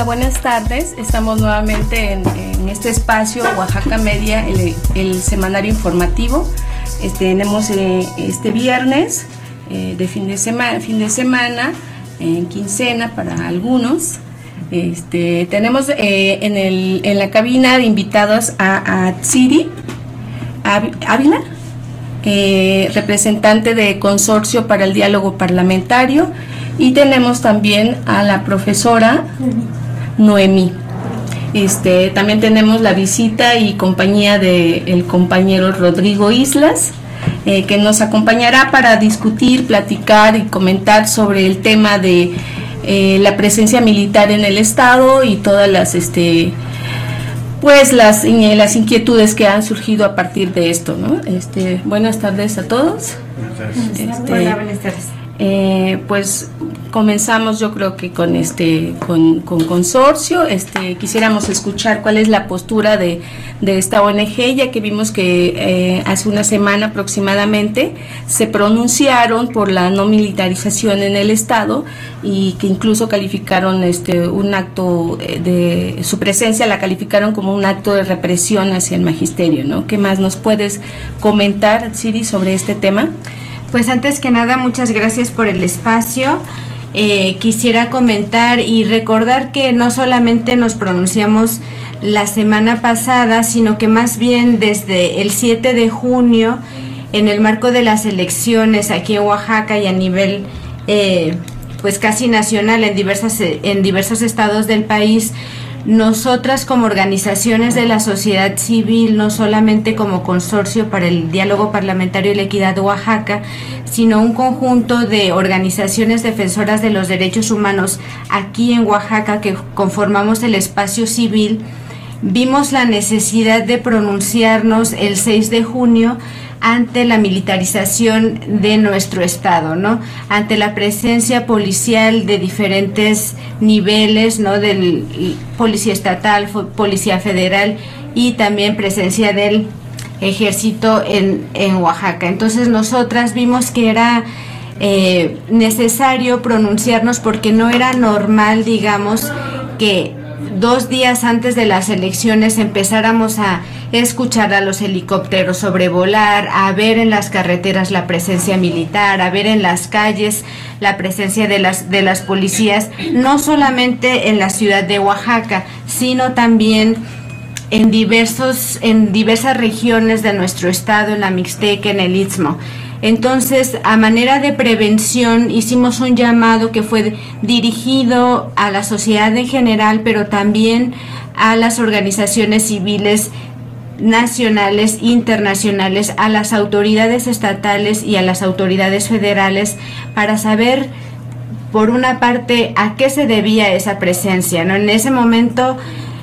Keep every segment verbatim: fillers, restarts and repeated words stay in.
Hola, buenas tardes. Estamos nuevamente en, en este espacio Oaxaca Media, el, el semanario informativo. Este, tenemos eh, este viernes eh, de fin de semana, fin de semana en quincena para algunos. Este, tenemos eh, en, el, en la cabina de invitados a, a Tsiri Ávila, eh, representante de Consorcio para el Diálogo Parlamentario, y tenemos también a la profesora Noemí. Este, también tenemos la visita y compañía del compañero Rodrigo Islas, eh, que nos acompañará para discutir, platicar y comentar sobre el tema de eh, la presencia militar en el estado y todas las este pues las, las inquietudes que han surgido a partir de esto, ¿no? Este, buenas tardes a todos. Buenas tardes. Este, Hola, buenas tardes. Eh, pues comenzamos yo creo que con este con, con Consorcio. Este, quisiéramos escuchar cuál es la postura de, de esta O N G, ya que vimos que eh, hace una semana aproximadamente se pronunciaron por la no militarización en el estado y que incluso calificaron este un acto de, de su presencia la calificaron como un acto de represión hacia el magisterio, ¿no? ¿Qué más nos puedes comentar, Tsiri, sobre este tema? Pues antes que nada, muchas gracias por el espacio. Eh, quisiera comentar y recordar que no solamente nos pronunciamos la semana pasada, sino que más bien desde el siete de junio, en el marco de las elecciones aquí en Oaxaca y a nivel eh, pues casi nacional en diversas en diversos estados del país, nosotras como organizaciones de la sociedad civil, no solamente como Consorcio para el Diálogo Parlamentario y la Equidad de Oaxaca, sino un conjunto de organizaciones defensoras de los derechos humanos aquí en Oaxaca que conformamos el espacio civil, vimos la necesidad de pronunciarnos el seis de junio ante la militarización de nuestro estado, ¿no? Ante la presencia policial de diferentes niveles, ¿no? Del policía estatal, policía federal y también presencia del ejército en, en Oaxaca. Entonces nosotras vimos que era eh, necesario pronunciarnos porque no era normal, digamos, que dos días antes de las elecciones empezáramos a escuchar a los helicópteros sobrevolar, a ver en las carreteras la presencia militar, a ver en las calles la presencia de las de las policías, no solamente en la ciudad de Oaxaca, sino también en diversos en diversas regiones de nuestro estado, en la Mixteca, en el Istmo. Entonces, a manera de prevención, hicimos un llamado que fue dirigido a la sociedad en general, pero también a las organizaciones civiles nacionales, internacionales, a las autoridades estatales y a las autoridades federales para saber, por una parte, a qué se debía esa presencia, ¿no? En ese momento,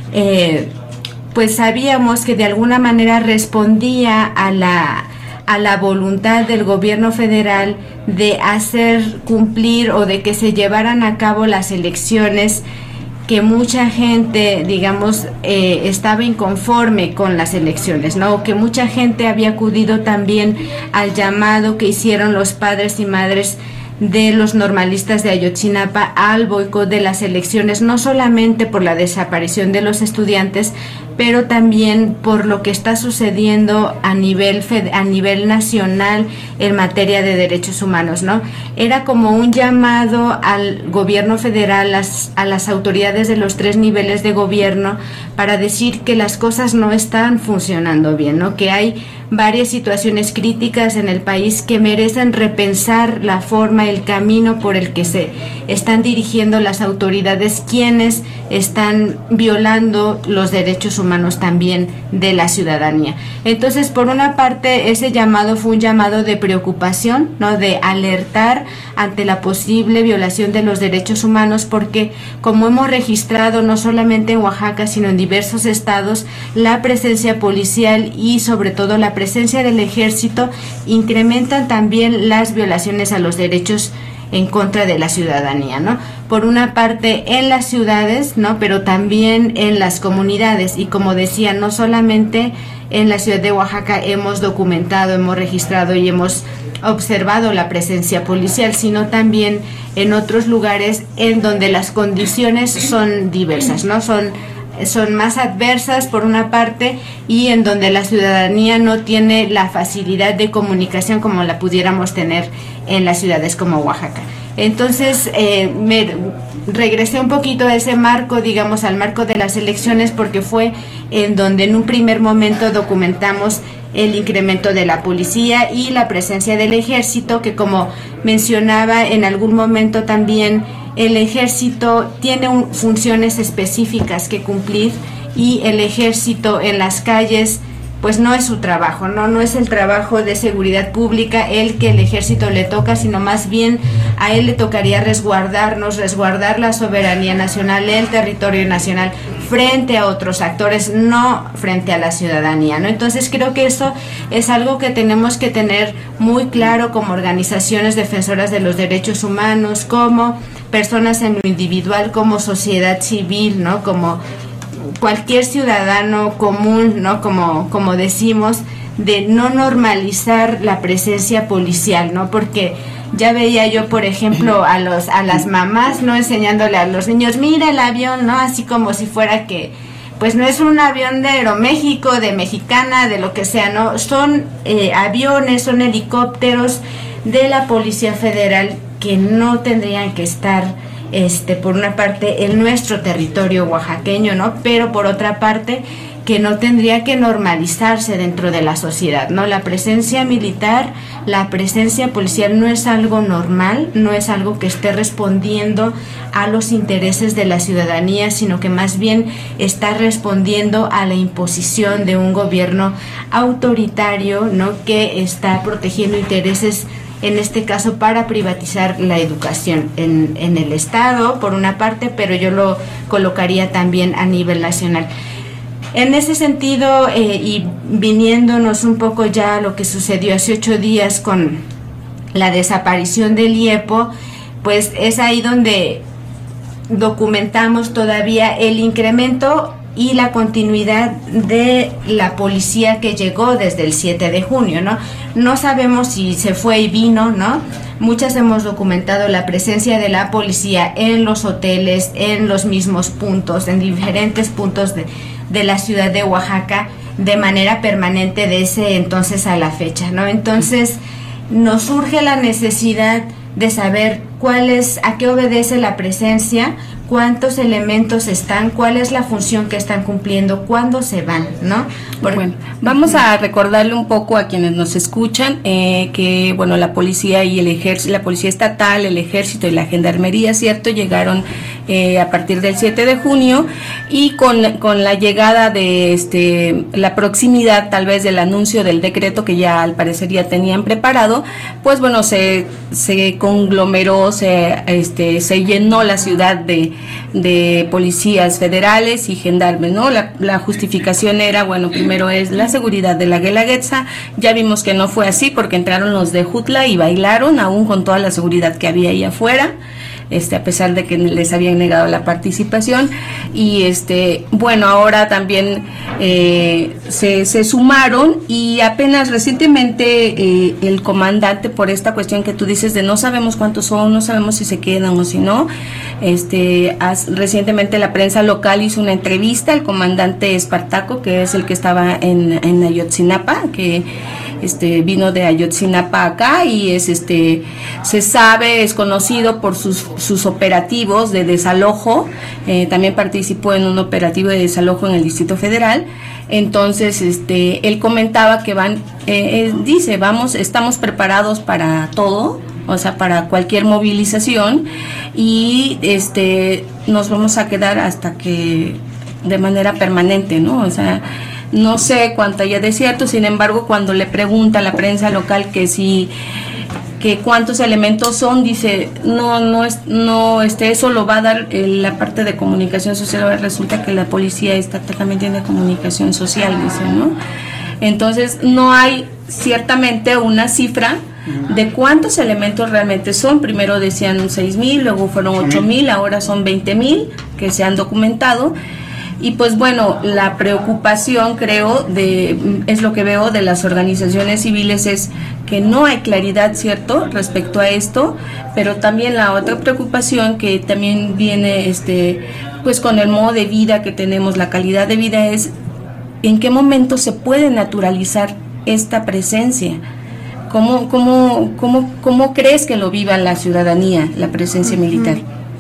eh, pues sabíamos que de alguna manera respondía a la a la voluntad del gobierno federal de hacer cumplir o de que se llevaran a cabo las elecciones, que mucha gente, digamos, eh, estaba inconforme con las elecciones, ¿no? Que mucha gente había acudido también al llamado que hicieron los padres y madres de los normalistas de Ayotzinapa al boicot de las elecciones, no solamente por la desaparición de los estudiantes, pero también por lo que está sucediendo a nivel a nivel nacional en materia de derechos humanos, ¿no? Era como un llamado al gobierno federal, las, a las autoridades de los tres niveles de gobierno, para decir que las cosas no están funcionando bien, ¿no? Que hay varias situaciones críticas en el país que merecen repensar la forma, el camino por el que se están dirigiendo las autoridades, quienes están violando los derechos humanos también de la ciudadanía. Entonces, por una parte, ese llamado fue un llamado de preocupación, ¿no? De alertar ante la posible violación de los derechos humanos, porque como hemos registrado no solamente en Oaxaca, sino en diversos estados, la presencia policial y sobre todo la presencia del ejército incrementan también las violaciones a los derechos en contra de la ciudadanía, ¿no? Por una parte en las ciudades, ¿no? Pero también en las comunidades, y como decía, no solamente en la ciudad de Oaxaca hemos documentado, hemos registrado y hemos observado la presencia policial, sino también en otros lugares en donde las condiciones son diversas, ¿no? Son son más adversas por una parte, y en donde la ciudadanía no tiene la facilidad de comunicación como la pudiéramos tener en las ciudades como Oaxaca. Entonces eh, me regresé un poquito a ese marco, digamos al marco de las elecciones, porque fue en donde en un primer momento documentamos el incremento de la policía y la presencia del ejército, que como mencionaba en algún momento también, el ejército tiene un, funciones específicas que cumplir, y el ejército en las calles pues no es su trabajo, no no es el trabajo de seguridad pública el que el ejército le toca, sino más bien a él le tocaría resguardarnos, resguardar la soberanía nacional, el territorio nacional frente a otros actores, no frente a la ciudadanía, ¿no? Entonces creo que eso es algo que tenemos que tener muy claro como organizaciones defensoras de los derechos humanos, como personas en lo individual, como sociedad civil, ¿no? Como cualquier ciudadano común, ¿no? Como, como decimos, de no normalizar la presencia policial, ¿no? Porque ya veía yo, por ejemplo, a los a las mamás, ¿no? Enseñándole a los niños, mira el avión, ¿no? Así como si fuera que, pues no es un avión de Aeroméxico, de Mexicana, de lo que sea, ¿no? Son eh, aviones, son helicópteros de la Policía Federal que no tendrían que estar Este, por una parte en nuestro territorio oaxaqueño, ¿no? Pero por otra parte que no tendría que normalizarse dentro de la sociedad, ¿no? La presencia militar, la presencia policial no es algo normal, no es algo que esté respondiendo a los intereses de la ciudadanía, sino que más bien está respondiendo a la imposición de un gobierno autoritario, ¿no? Que está protegiendo intereses, en este caso para privatizar la educación en, en el Estado, por una parte, pero yo lo colocaría también a nivel nacional. En ese sentido, eh, y viniéndonos un poco ya a lo que sucedió hace ocho días con la desaparición del IEPO, pues es ahí donde documentamos todavía el incremento y la continuidad de la policía que llegó desde el siete de junio, ¿no? No sabemos si se fue y vino, ¿no? Muchas hemos documentado la presencia de la policía en los hoteles, en los mismos puntos, en diferentes puntos de, de la ciudad de Oaxaca, de manera permanente de ese entonces a la fecha, ¿no? Entonces nos surge la necesidad de saber cuál es, a qué obedece la presencia, cuántos elementos están, cuál es la función que están cumpliendo, cuándo se van, ¿no? Porque, bueno, vamos a recordarle un poco a quienes nos escuchan eh, que, bueno, la policía y el ejército, la policía estatal, el ejército y la gendarmería, ¿cierto?, llegaron eh, a partir del siete de junio, y con, con la llegada de este la proximidad tal vez del anuncio del decreto que ya al parecer ya tenían preparado, pues bueno, se, se conglomeró, se, este, se llenó la ciudad de de policías federales y gendarmes, ¿no? La, la justificación era, bueno, primero es la seguridad de la Guelaguetza. Ya vimos que no fue así, porque entraron los de Jutla y bailaron, aún con toda la seguridad que había ahí afuera, este, a pesar de que les habían negado la participación. Y este, bueno, ahora también eh, se, se sumaron, y apenas recientemente eh, el comandante, por esta cuestión que tú dices de no sabemos cuántos son, no sabemos si se quedan o si no, este, as, recientemente la prensa local hizo una entrevista al comandante Espartaco, que es el que estaba en, en Ayotzinapa, que este vino de Ayotzinapa acá, y es este se sabe, es conocido por sus sus operativos de desalojo. Eh, también participó en un operativo de desalojo en el Distrito Federal. Entonces este él comentaba que van eh, eh, dice vamos estamos preparados para todo, o sea, para cualquier movilización, y este nos vamos a quedar hasta que de manera permanente, ¿no? O sea, no sé cuánto haya de cierto. Sin embargo, cuando le pregunta a la prensa local que si que cuántos elementos son, dice no no es no este eso lo va a dar eh, la parte de comunicación social. Ahora resulta que la policía estatal también tiene comunicación social, dice, ¿no? Entonces no hay ciertamente una cifra de cuántos elementos realmente son. Primero decían seis mil, luego fueron ocho mil, ahora son veinte mil que se han documentado. Y pues bueno, la preocupación, creo, de es lo que veo de las organizaciones civiles, es que no hay claridad, ¿cierto?, respecto a esto, pero también la otra preocupación que también viene este pues con el modo de vida que tenemos, la calidad de vida, es en qué momento se puede naturalizar esta presencia. ¿Cómo, cómo, cómo, cómo crees que lo viva la ciudadanía, la presencia uh-huh. militar?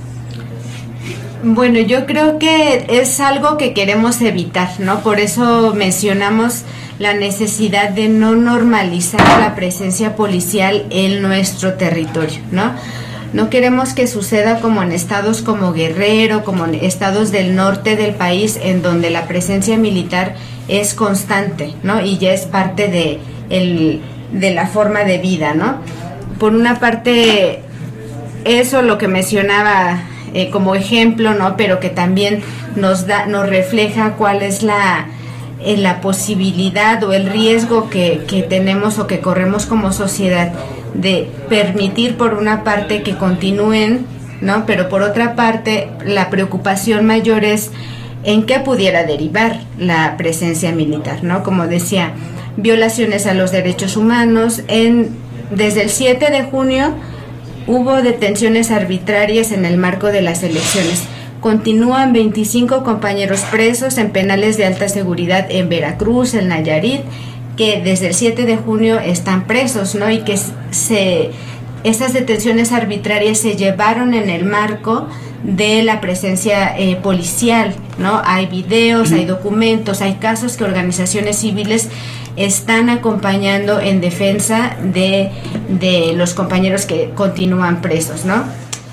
Bueno, yo creo que es algo que queremos evitar, ¿no? Por eso mencionamos la necesidad de no normalizar la presencia policial en nuestro territorio, ¿no? No queremos que suceda como en estados como Guerrero, como en estados del norte del país, en donde la presencia militar es constante, ¿no? Y ya es parte de, el, de la forma de vida, ¿no? Por una parte, eso lo que mencionaba Eh, como ejemplo, ¿no? Pero que también nos da, nos refleja cuál es la, eh, la posibilidad o el riesgo que, que tenemos o que corremos como sociedad de permitir por una parte que continúen, ¿no? Pero por otra parte la preocupación mayor es en qué pudiera derivar la presencia militar, ¿no? Como decía, violaciones a los derechos humanos. En, desde el siete de junio hubo detenciones arbitrarias en el marco de las elecciones. Continúan veinticinco compañeros presos en penales de alta seguridad en Veracruz, en Nayarit, que desde el siete de junio están presos, ¿no? Y que se, esas detenciones arbitrarias se llevaron en el marco de la presencia eh, policial, ¿no? Hay videos, hay documentos, hay casos que organizaciones civiles están acompañando en defensa de, de los compañeros que continúan presos, ¿no?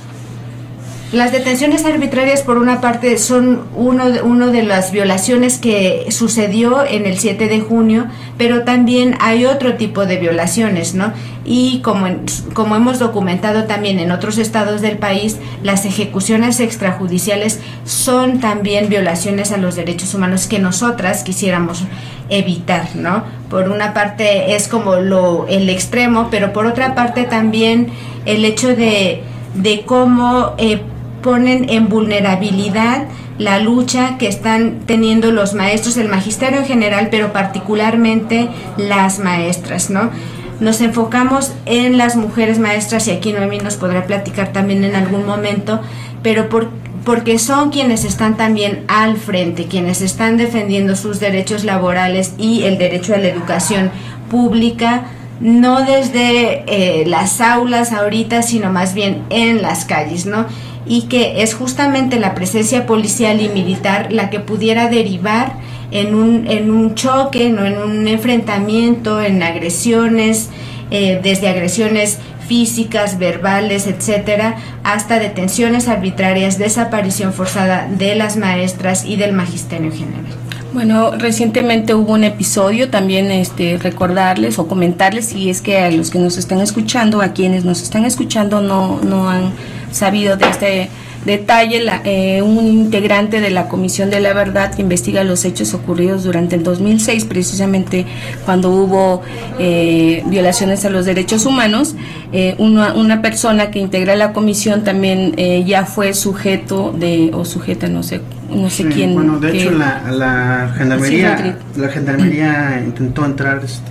Las detenciones arbitrarias, por una parte, son uno de, uno de las violaciones que sucedió en el siete de junio, pero también hay otro tipo de violaciones, ¿no? Y como, en, como hemos documentado también en otros estados del país, las ejecuciones extrajudiciales son también violaciones a los derechos humanos que nosotras quisiéramos evitar, ¿no? Por una parte es como lo el extremo, pero por otra parte también el hecho de, de cómo eh, ponen en vulnerabilidad la lucha que están teniendo los maestros, el magisterio en general, pero particularmente las maestras, ¿no? Nos enfocamos en las mujeres maestras, y aquí Noemí nos podrá platicar también en algún momento, pero por, porque son quienes están también al frente, quienes están defendiendo sus derechos laborales y el derecho a la educación pública, no desde eh, las aulas ahorita, sino más bien en las calles, ¿no? Y que es justamente la presencia policial y militar la que pudiera derivar en un, en un choque, ¿no? En un enfrentamiento, en agresiones, eh, desde agresiones físicas, verbales, etcétera, hasta detenciones arbitrarias, desaparición forzada de las maestras y del magisterio en general. Bueno, recientemente hubo un episodio, también este recordarles o comentarles, si es que a los que nos están escuchando, a quienes nos están escuchando no, no han sabido de este detalle, la, eh, un integrante de la Comisión de la Verdad que investiga los hechos ocurridos durante el dos mil seis, precisamente cuando hubo eh, violaciones a los derechos humanos, eh, una, una persona que integra la comisión también eh, ya fue sujeto de, o sujeta, no sé, no sé sí, quién. Bueno, de que, hecho la, la gendarmería, sí, la gendarmería intentó entrar este,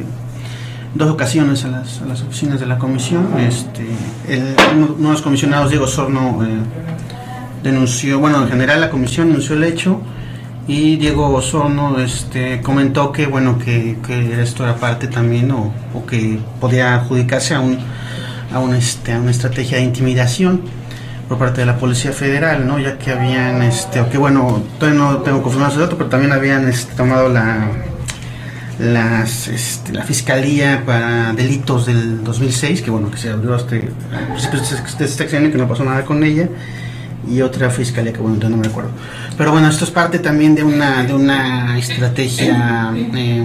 dos ocasiones a las, a las oficinas de la comisión. Este, el, uno, uno de los comisionados, Diego Sorno, eh, denunció, bueno, en general la comisión denunció el hecho, y Diego Osorno este, comentó que, bueno, que, que esto era parte también, o, o que podía adjudicarse a, un, a, un, este, a una estrategia de intimidación por parte de la Policía Federal, ¿no? Ya que habían, este, o que bueno, todavía no tengo confirmado ese dato, pero también habían este, tomado la las este, la Fiscalía para Delitos del dos mil seis, que bueno, que se abrió hasta a principios de este sexenio, que no pasó nada con ella, y otra fiscalía que bueno, no me recuerdo. Pero bueno, esto es parte también de una de una estrategia eh,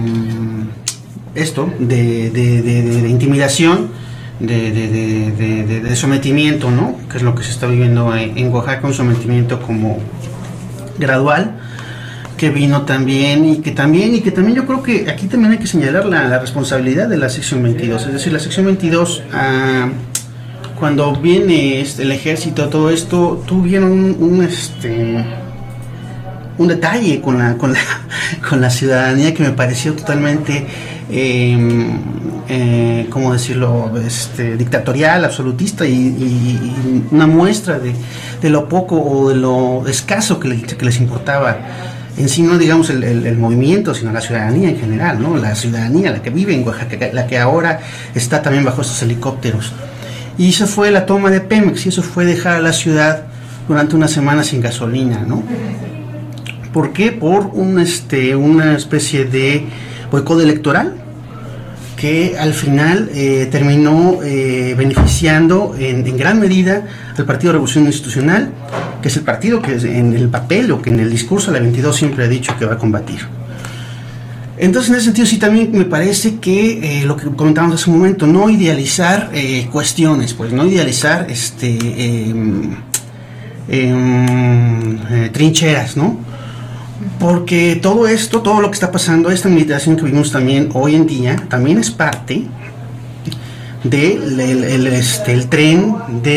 esto de, de, de, de, de intimidación, de, de, de, de, de, de sometimiento, ¿no? Que es lo que se está viviendo en, en Oaxaca, un sometimiento como gradual, que vino también y que también y que también yo creo que aquí también hay que señalar la, la responsabilidad de la sección veintidós, es decir, la sección veintidós ah, cuando viene este, el ejército, todo esto, tuvieron un, un este un detalle con la con la con la ciudadanía que me pareció totalmente eh, eh, ¿cómo decirlo? Este, dictatorial, absolutista y, y, y una muestra de, de lo poco o de lo escaso que, le, que les importaba en sí, no digamos el, el, el movimiento, sino la ciudadanía en general, ¿no? La ciudadanía, la que vive en Oaxaca, la que ahora está también bajo estos helicópteros. Y eso fue la toma de Pemex, y eso fue dejar a la ciudad durante una semana sin gasolina, ¿no? ¿Por qué? Por un, este, una especie de boicot electoral que al final eh, terminó eh, beneficiando en, en gran medida al Partido Revolución Institucional, que es el partido que en el papel o que en el discurso de la veintidós siempre ha dicho que va a combatir. Entonces, en ese sentido, sí también me parece que eh, lo que comentábamos hace un momento, no idealizar eh, cuestiones, pues no idealizar este eh, eh, eh, trincheras, ¿no? Porque todo esto, todo lo que está pasando, esta militarización que vimos también hoy en día, también es parte del de el, el, este, el tren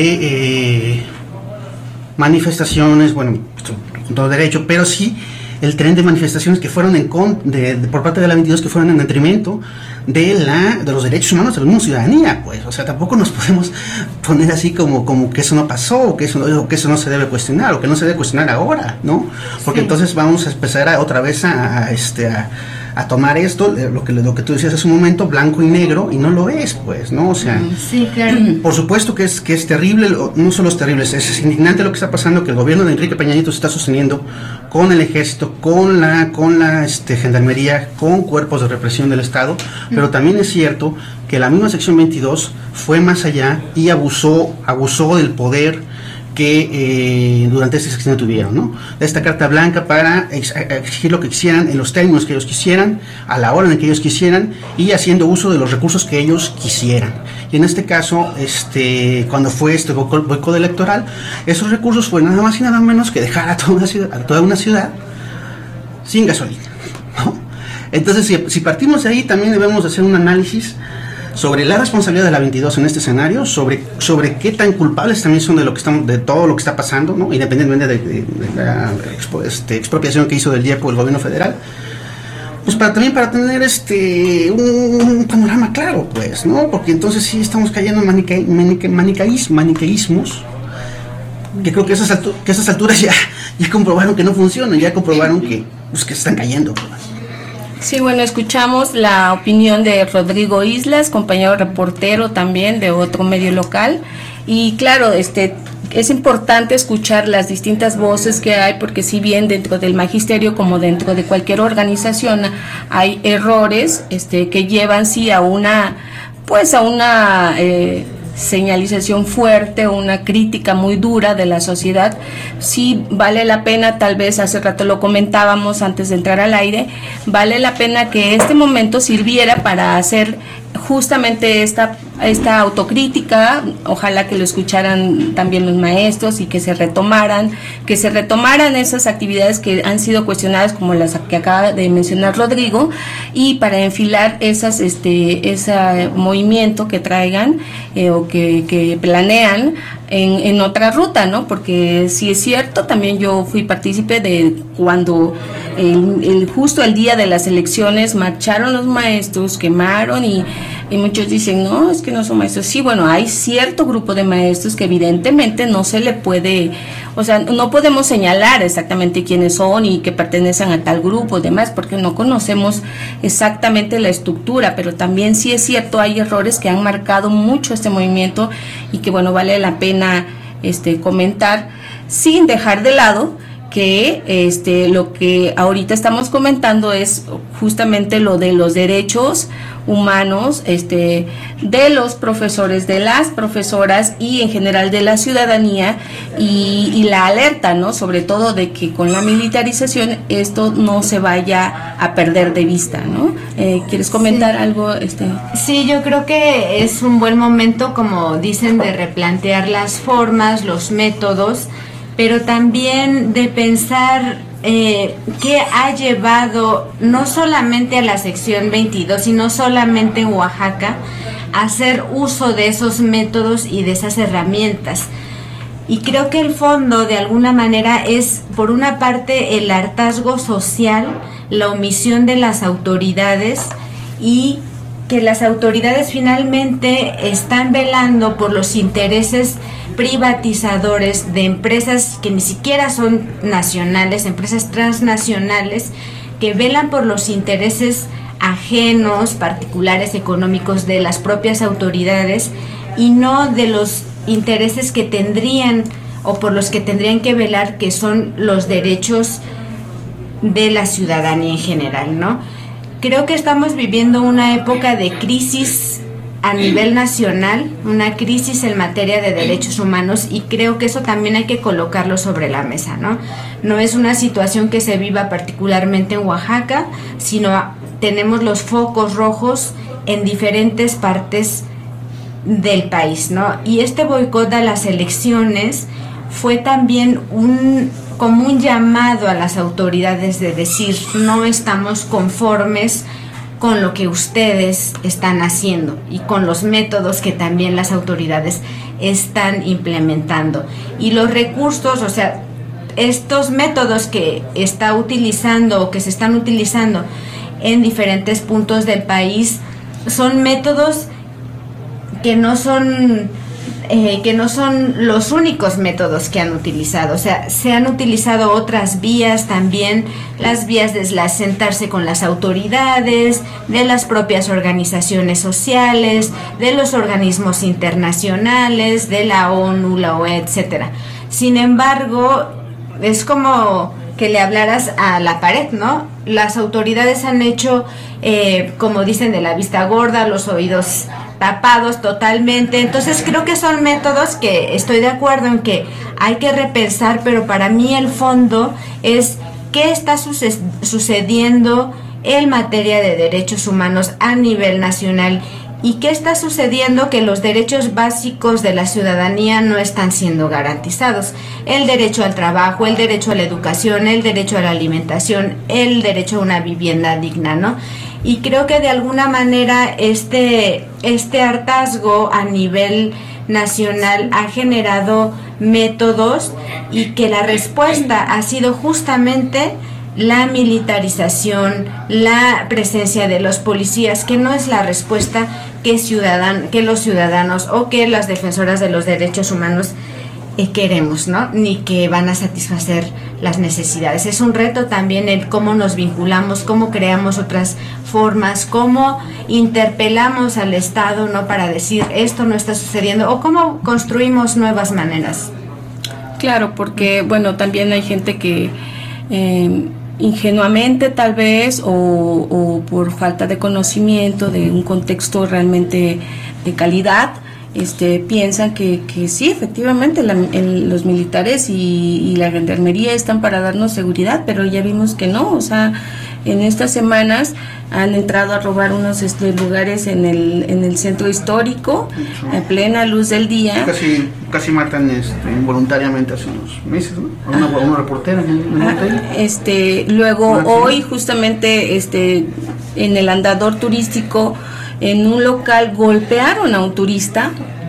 de eh, manifestaciones, bueno, con todo derecho, pero sí el tren de manifestaciones que fueron en con, de, de, por parte de la veintidós, que fueron en detrimento de la de los derechos humanos de la misma ciudadanía, pues, o sea, tampoco nos podemos poner así como, como que eso no pasó, o que eso, o que eso no se debe cuestionar, o que no se debe cuestionar ahora, ¿no? Porque sí. Entonces vamos a empezar a, otra vez a, a este a, a tomar esto, lo que lo que tú decías hace un momento, blanco y negro, y no lo es, pues, ¿no? O sea, sí, claro. Por supuesto que es que es terrible, no solo es terrible, es, es indignante lo que está pasando, que el gobierno de Enrique Peña Nieto se está sosteniendo con el ejército, con la con la este, gendarmería, con cuerpos de represión del Estado, pero también es cierto que la misma sección veintidós fue más allá y abusó abusó del poder que eh, durante este sexenio tuvieron, ¿no? Esta carta blanca para ex exigir lo que quisieran, en los términos que ellos quisieran, a la hora en que ellos quisieran, y haciendo uso de los recursos que ellos quisieran. Y en este caso, este, cuando fue este boicot electoral, esos recursos fue nada más y nada menos que dejar a toda una ciudad, a toda una ciudad sin gasolina, ¿no? Entonces, si, si partimos de ahí, también debemos hacer un análisis sobre la responsabilidad de la veintidós en este escenario, sobre sobre qué tan culpables también son de lo que estamos, de todo lo que está pasando, ¿no? Independientemente de, de, de la expo, este, expropiación que hizo del I E P O el gobierno federal, pues para también para tener este un, un panorama claro, pues, ¿no? Porque entonces sí estamos cayendo en manica, manica, manicaís, maniqueísmos, que creo que a esas alturas, que a esas alturas ya, ya comprobaron que no funcionan, ya comprobaron que, pues, que están cayendo, pues. Sí, bueno, escuchamos la opinión de Rodrigo Islas, compañero reportero también de otro medio local, y claro, este es importante escuchar las distintas voces que hay, porque si bien dentro del magisterio como dentro de cualquier organización hay errores este que llevan sí a una pues a una eh, señalización fuerte, una crítica muy dura de la sociedad, sí vale la pena, tal vez hace rato lo comentábamos antes de entrar al aire, vale la pena que este momento sirviera para hacer justamente esta esta autocrítica, ojalá que lo escucharan también los maestros y que se retomaran, que se retomaran esas actividades que han sido cuestionadas como las que acaba de mencionar Rodrigo, y para enfilar esas este ese movimiento que traigan eh, o que, que planean en, en otra ruta, ¿no? Porque si es cierto, también yo fui partícipe de cuando el, el justo el día de las elecciones marcharon los maestros, quemaron y, y muchos dicen, no, es que no son maestros. Sí, bueno, hay cierto grupo de maestros que evidentemente no se le puede, o sea, no podemos señalar exactamente quiénes son y que pertenecen a tal grupo y demás, porque no conocemos exactamente la estructura, pero también sí es cierto, hay errores que han marcado mucho este movimiento y que, bueno, vale la pena este comentar, sin dejar de lado que este lo que ahorita estamos comentando es justamente lo de los derechos humanos este de los profesores, de las profesoras y en general de la ciudadanía, y, y la alerta, ¿no? Sobre todo de que con la militarización esto no se vaya a perder de vista, ¿no? Eh, ¿Quieres comentar sí. algo? Este? Sí, yo creo que es un buen momento, como dicen, de replantear las formas, los métodos, pero también de pensar eh, qué ha llevado no solamente a la sección veintidós, sino solamente en Oaxaca, a hacer uso de esos métodos y de esas herramientas. Y creo que el fondo, de alguna manera, es, por una parte, el hartazgo social, la omisión de las autoridades, y que las autoridades finalmente están velando por los intereses privatizadores de empresas que ni siquiera son nacionales, empresas transnacionales, que velan por los intereses ajenos, particulares, económicos de las propias autoridades, y no de los intereses que tendrían o por los que tendrían que velar, que son los derechos de la ciudadanía en general, ¿no? Creo que estamos viviendo una época de crisis a nivel nacional, una crisis en materia de derechos humanos, y creo que eso también hay que colocarlo sobre la mesa, ¿no? No es una situación que se viva particularmente en Oaxaca, sino tenemos los focos rojos en diferentes partes del país, ¿no? Y este boicot a las elecciones fue también un como un llamado a las autoridades de decir: no estamos conformes con lo que ustedes están haciendo y con los métodos que también las autoridades están implementando. Y los recursos, o sea, estos métodos que está utilizando o que se están utilizando en diferentes puntos del país son métodos que no son eh, que no son los únicos métodos que han utilizado. O sea, se han utilizado otras vías también, las vías de sentarse con las autoridades, de las propias organizaciones sociales, de los organismos internacionales, de la ONU, la O E, etcétera. Sin embargo, es como que le hablaras a la pared, ¿no? Las autoridades han hecho, eh, como dicen, de la vista gorda, los oídos tapados totalmente. Entonces creo que son métodos que estoy de acuerdo en que hay que repensar, pero para mí el fondo es qué está suce- sucediendo en materia de derechos humanos a nivel nacional. ¿Y qué está sucediendo? Que los derechos básicos de la ciudadanía no están siendo garantizados. El derecho al trabajo, el derecho a la educación, el derecho a la alimentación, el derecho a una vivienda digna, ¿no? Y creo que de alguna manera este, este hartazgo a nivel nacional ha generado métodos, y que la respuesta ha sido justamente la militarización, la presencia de los policías, que no es la respuesta que, ciudadan, que los ciudadanos o que las defensoras de los derechos humanos eh, queremos, ¿no? Ni que van a satisfacer las necesidades. Es un reto también el cómo nos vinculamos, cómo creamos otras formas, cómo interpelamos al Estado, ¿no? Para decir esto no está sucediendo, o cómo construimos nuevas maneras. Claro, porque bueno, también hay gente que eh, ingenuamente tal vez o, o por falta de conocimiento de un contexto realmente de calidad, este piensan que, que sí, efectivamente la, el, los militares y, y la gendarmería están para darnos seguridad, pero ya vimos que no. O sea, en estas semanas han entrado a robar unos este, lugares en el en el centro histórico, en plena luz del día. Casi casi matan este, involuntariamente hace unos meses, ¿no? A una, a una reportera en el, en el hotel. Este, luego, hoy justamente este en el andador turístico, en un local, golpearon a un turista,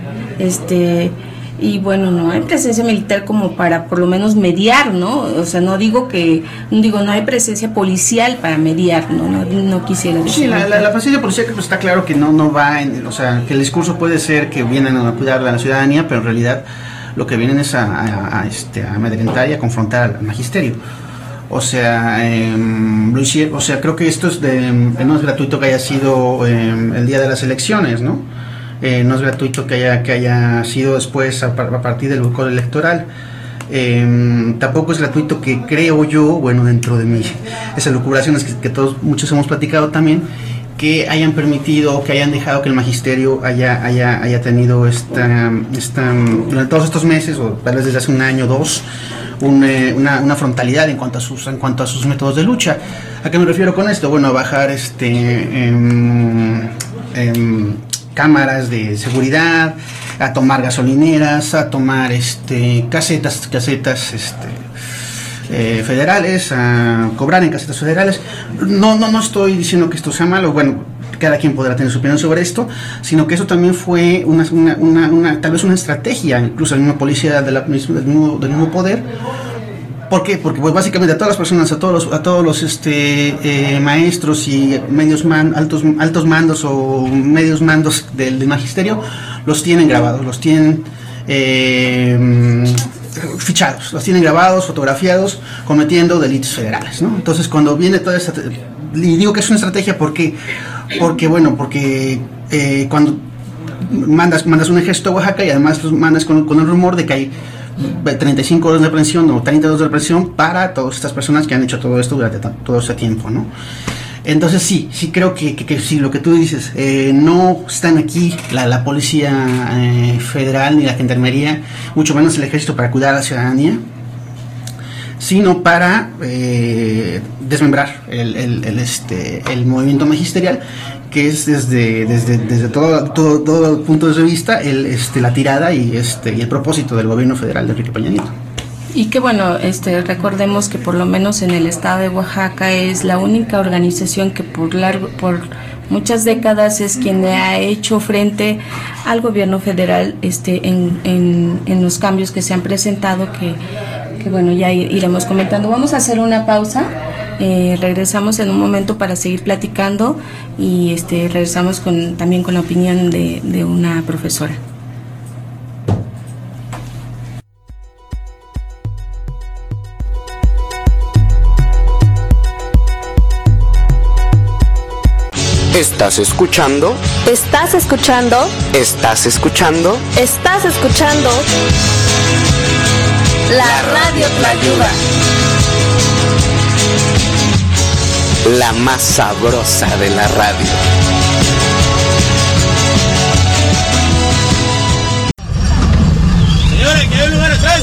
este y bueno, no hay presencia militar como para por lo menos mediar, ¿no? O sea, no digo que, no digo, no hay presencia policial para mediar, no, no, no quisiera decir. Sí, la, la, la presencia policial, pues, está claro que no, no va, en, o sea, que el discurso puede ser que vienen a cuidar a la ciudadanía, pero en realidad lo que vienen es a, a, a, este, a amedrentar y a confrontar al magisterio. O sea, eh, lo hicieron, o sea, creo que esto es de, no es gratuito que haya sido eh, el día de las elecciones, ¿no? Eh, no es gratuito que haya que haya sido después a, a partir del boicot electoral. Eh, tampoco es gratuito que, creo yo, bueno, dentro de mi esas lucubraciones que, que todos muchos hemos platicado también, que hayan permitido, que hayan dejado que el magisterio haya haya haya tenido esta esta durante todos estos meses, o tal vez desde hace un año o dos, un, eh, una, una frontalidad en cuanto a sus en cuanto a sus métodos de lucha. ¿A qué me refiero con esto? Bueno, a bajar este eh, eh, cámaras de seguridad, a tomar gasolineras, a tomar este casetas, casetas este eh, federales, a cobrar en casetas federales. No, no, no estoy diciendo que esto sea malo, bueno, cada quien podrá tener su opinión sobre esto, sino que eso también fue una, una, una, una tal vez una estrategia, incluso la misma policía de la, del, mismo, del mismo poder. ¿Por qué? Porque pues básicamente a todas las personas, a todos los, a todos los este, eh, maestros y medios man, altos, altos mandos o medios mandos del, del magisterio, los tienen grabados, los tienen eh, fichados, los tienen grabados, fotografiados, cometiendo delitos federales, ¿no? Entonces cuando viene toda esta, y digo que es una estrategia porque, porque bueno, porque eh, cuando mandas, mandas un ejército a Oaxaca y además los mandas con, con el rumor de que hay treinta y cinco horas de presión o treinta horas de presión para todas estas personas que han hecho todo esto durante todo este tiempo, ¿no? Entonces sí, sí creo que, que, que sí, lo que tú dices, eh, no están aquí la, la policía eh, federal ni la gendarmería, mucho menos el ejército para cuidar a la ciudadanía, sino para eh, desmembrar el, el, el, este, el movimiento magisterial, que es desde, desde, desde todo, todo, todo punto de vista el, este, la tirada y, este, y el propósito del gobierno federal de Enrique Peña Nieto. Y que bueno, este, recordemos que por lo menos en el estado de Oaxaca es la única organización que por largo, por muchas décadas es quien ha hecho frente al gobierno federal este, en, en, en los cambios que se han presentado, que, que bueno, ya iremos comentando. Vamos a hacer una pausa. Eh, regresamos en un momento para seguir platicando y este regresamos con también con la opinión de, de una profesora. ¿Estás escuchando? ¿Estás escuchando? ¿Estás escuchando? ¿Estás escuchando? La Radio Tlayuda. La más sabrosa de la radio. Señores, que hay un lugar atrás.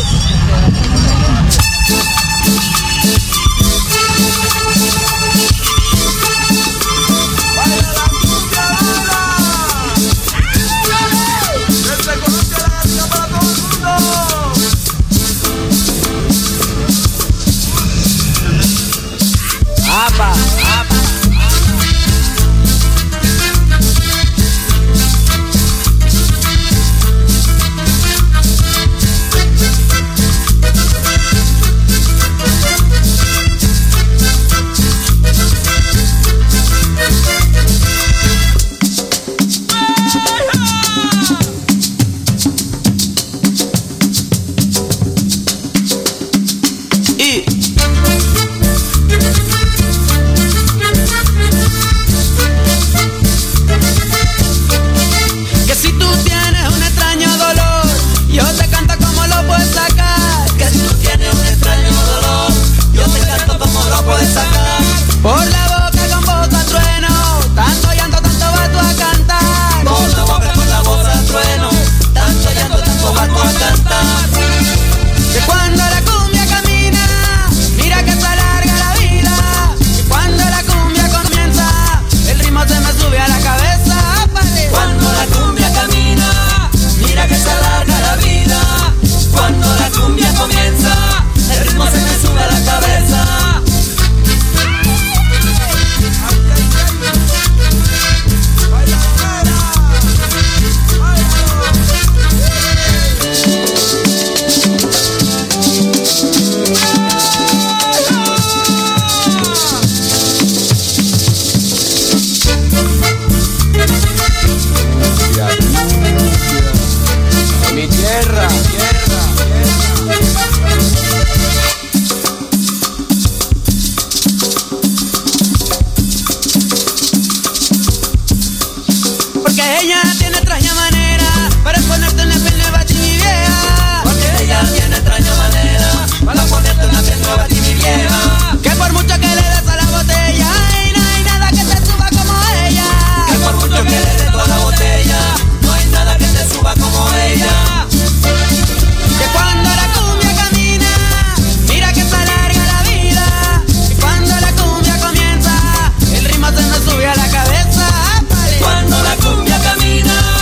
Cuando la cumbia camina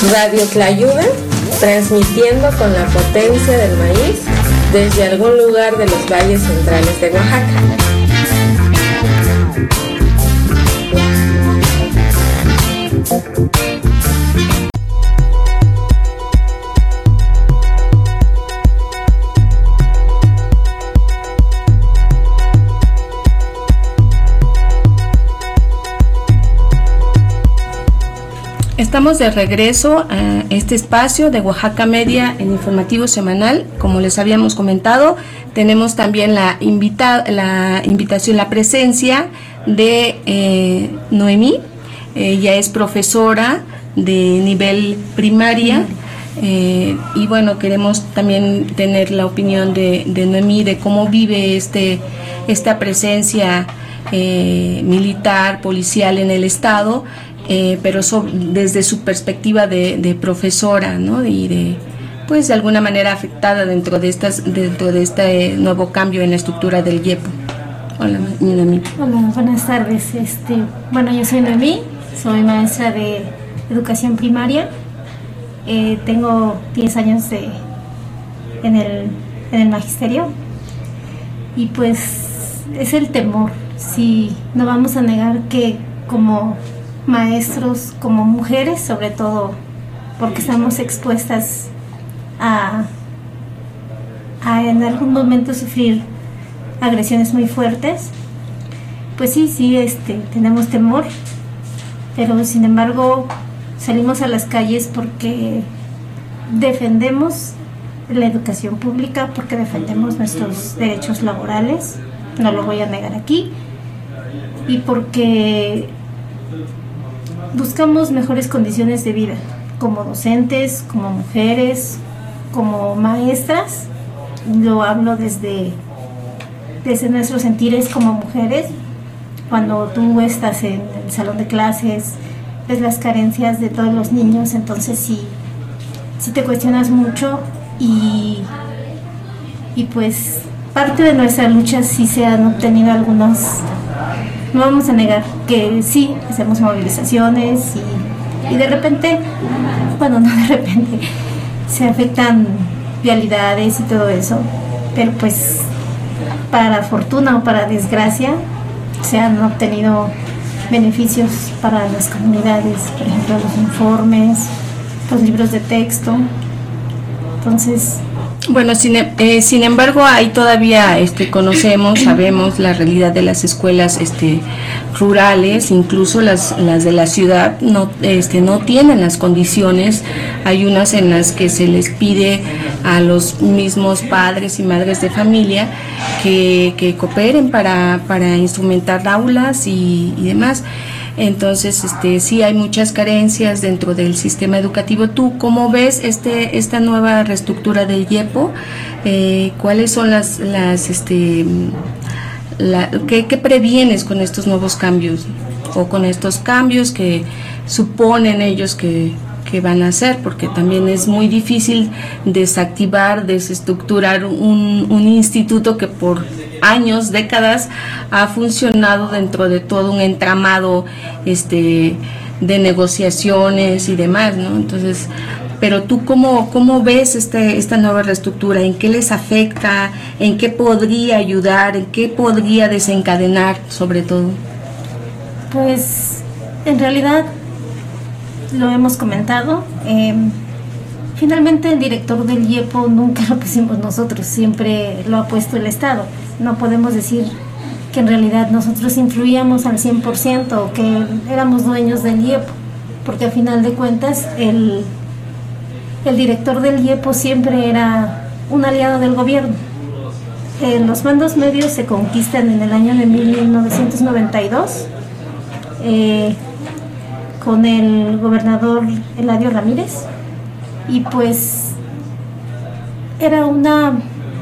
Radio Tlayuda, transmitiendo con la potencia del maíz desde algún lugar de los valles centrales de Oaxaca. Estamos de regreso a este espacio de Oaxaca Media en informativo semanal. Como les habíamos comentado, tenemos también la, invita la invitación, la presencia de eh, Noemí. Ella es profesora de nivel primaria eh, y bueno, queremos también tener la opinión de, de Noemí de cómo vive este esta presencia eh, militar, policial en el estado. Eh, pero so, desde su perspectiva de, de profesora, ¿no? Y de, pues de alguna manera afectada dentro de estas, dentro de este nuevo cambio en la estructura del IEPO. Hola, Noemí. Hola, buenas tardes. Este, bueno, yo soy Noemí, soy maestra de educación primaria. Eh, tengo diez años de, en el, en el magisterio y pues es el temor. Si no vamos a negar que como maestros, como mujeres, sobre todo porque estamos expuestas a, a en algún momento sufrir agresiones muy fuertes, pues sí, sí, este, tenemos temor, pero sin embargo salimos a las calles porque defendemos la educación pública, porque defendemos nuestros derechos laborales, no lo voy a negar aquí, y porque buscamos mejores condiciones de vida, como docentes, como mujeres, como maestras. Lo hablo desde, desde nuestros sentires como mujeres. Cuando tú estás en el salón de clases, ves las carencias de todos los niños, entonces sí, sí te cuestionas mucho y, y pues parte de nuestra lucha sí se han obtenido algunos. No vamos a negar que sí, hacemos movilizaciones y, y de repente, bueno, no de repente, se afectan vialidades y todo eso, pero pues para fortuna o para desgracia se han obtenido beneficios para las comunidades, por ejemplo los informes, los libros de texto. Entonces, bueno, sin, eh, sin embargo, ahí todavía este, conocemos, sabemos la realidad de las escuelas este, rurales, incluso las, las de la ciudad no, este, no tienen las condiciones. Hay unas en las que se les pide a los mismos padres y madres de familia que, que cooperen para, para instrumentar aulas y, y demás. Entonces, este, sí hay muchas carencias dentro del sistema educativo. ¿Tú cómo ves este, esta nueva reestructura del IEPO? Eh, ¿Cuáles son las, las, este, la, qué, qué previenes con estos nuevos cambios o con estos cambios que suponen ellos que, que van a hacer? Porque también es muy difícil desactivar, desestructurar un, un instituto que por años, décadas ha funcionado dentro de todo un entramado este de negociaciones y demás, ¿no? Entonces, pero tú cómo, cómo ves este, esta nueva reestructura, ¿en qué les afecta? ¿En qué podría ayudar? ¿En qué podría desencadenar sobre todo? Pues en realidad lo hemos comentado, eh, finalmente el director del IEPO nunca lo pusimos nosotros, siempre lo ha puesto el Estado. No podemos decir que en realidad nosotros influíamos al cien por ciento o que éramos dueños del IEPO, porque al final de cuentas el, el director del IEPO siempre era un aliado del gobierno. Eh, los mandos medios se conquistan en el año de mil novecientos noventa y dos eh, con el gobernador Eladio Ramírez, y pues era una...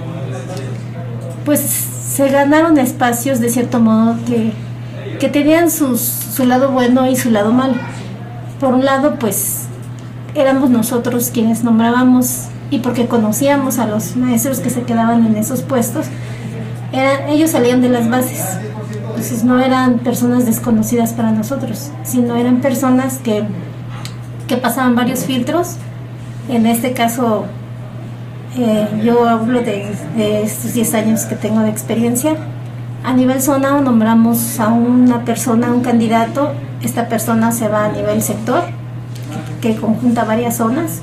pues se ganaron espacios de cierto modo que, que tenían sus, su lado bueno y su lado malo. Por un lado, pues éramos nosotros quienes nombrábamos, y porque conocíamos a los maestros que se quedaban en esos puestos, eran, ellos salían de las bases, entonces no eran personas desconocidas para nosotros, sino eran personas que que pasaban varios filtros. En este caso, eh, yo hablo de, de estos diez años que tengo de experiencia. A nivel zona nombramos a una persona, un candidato. Esta persona se va a nivel sector, que, que conjunta varias zonas.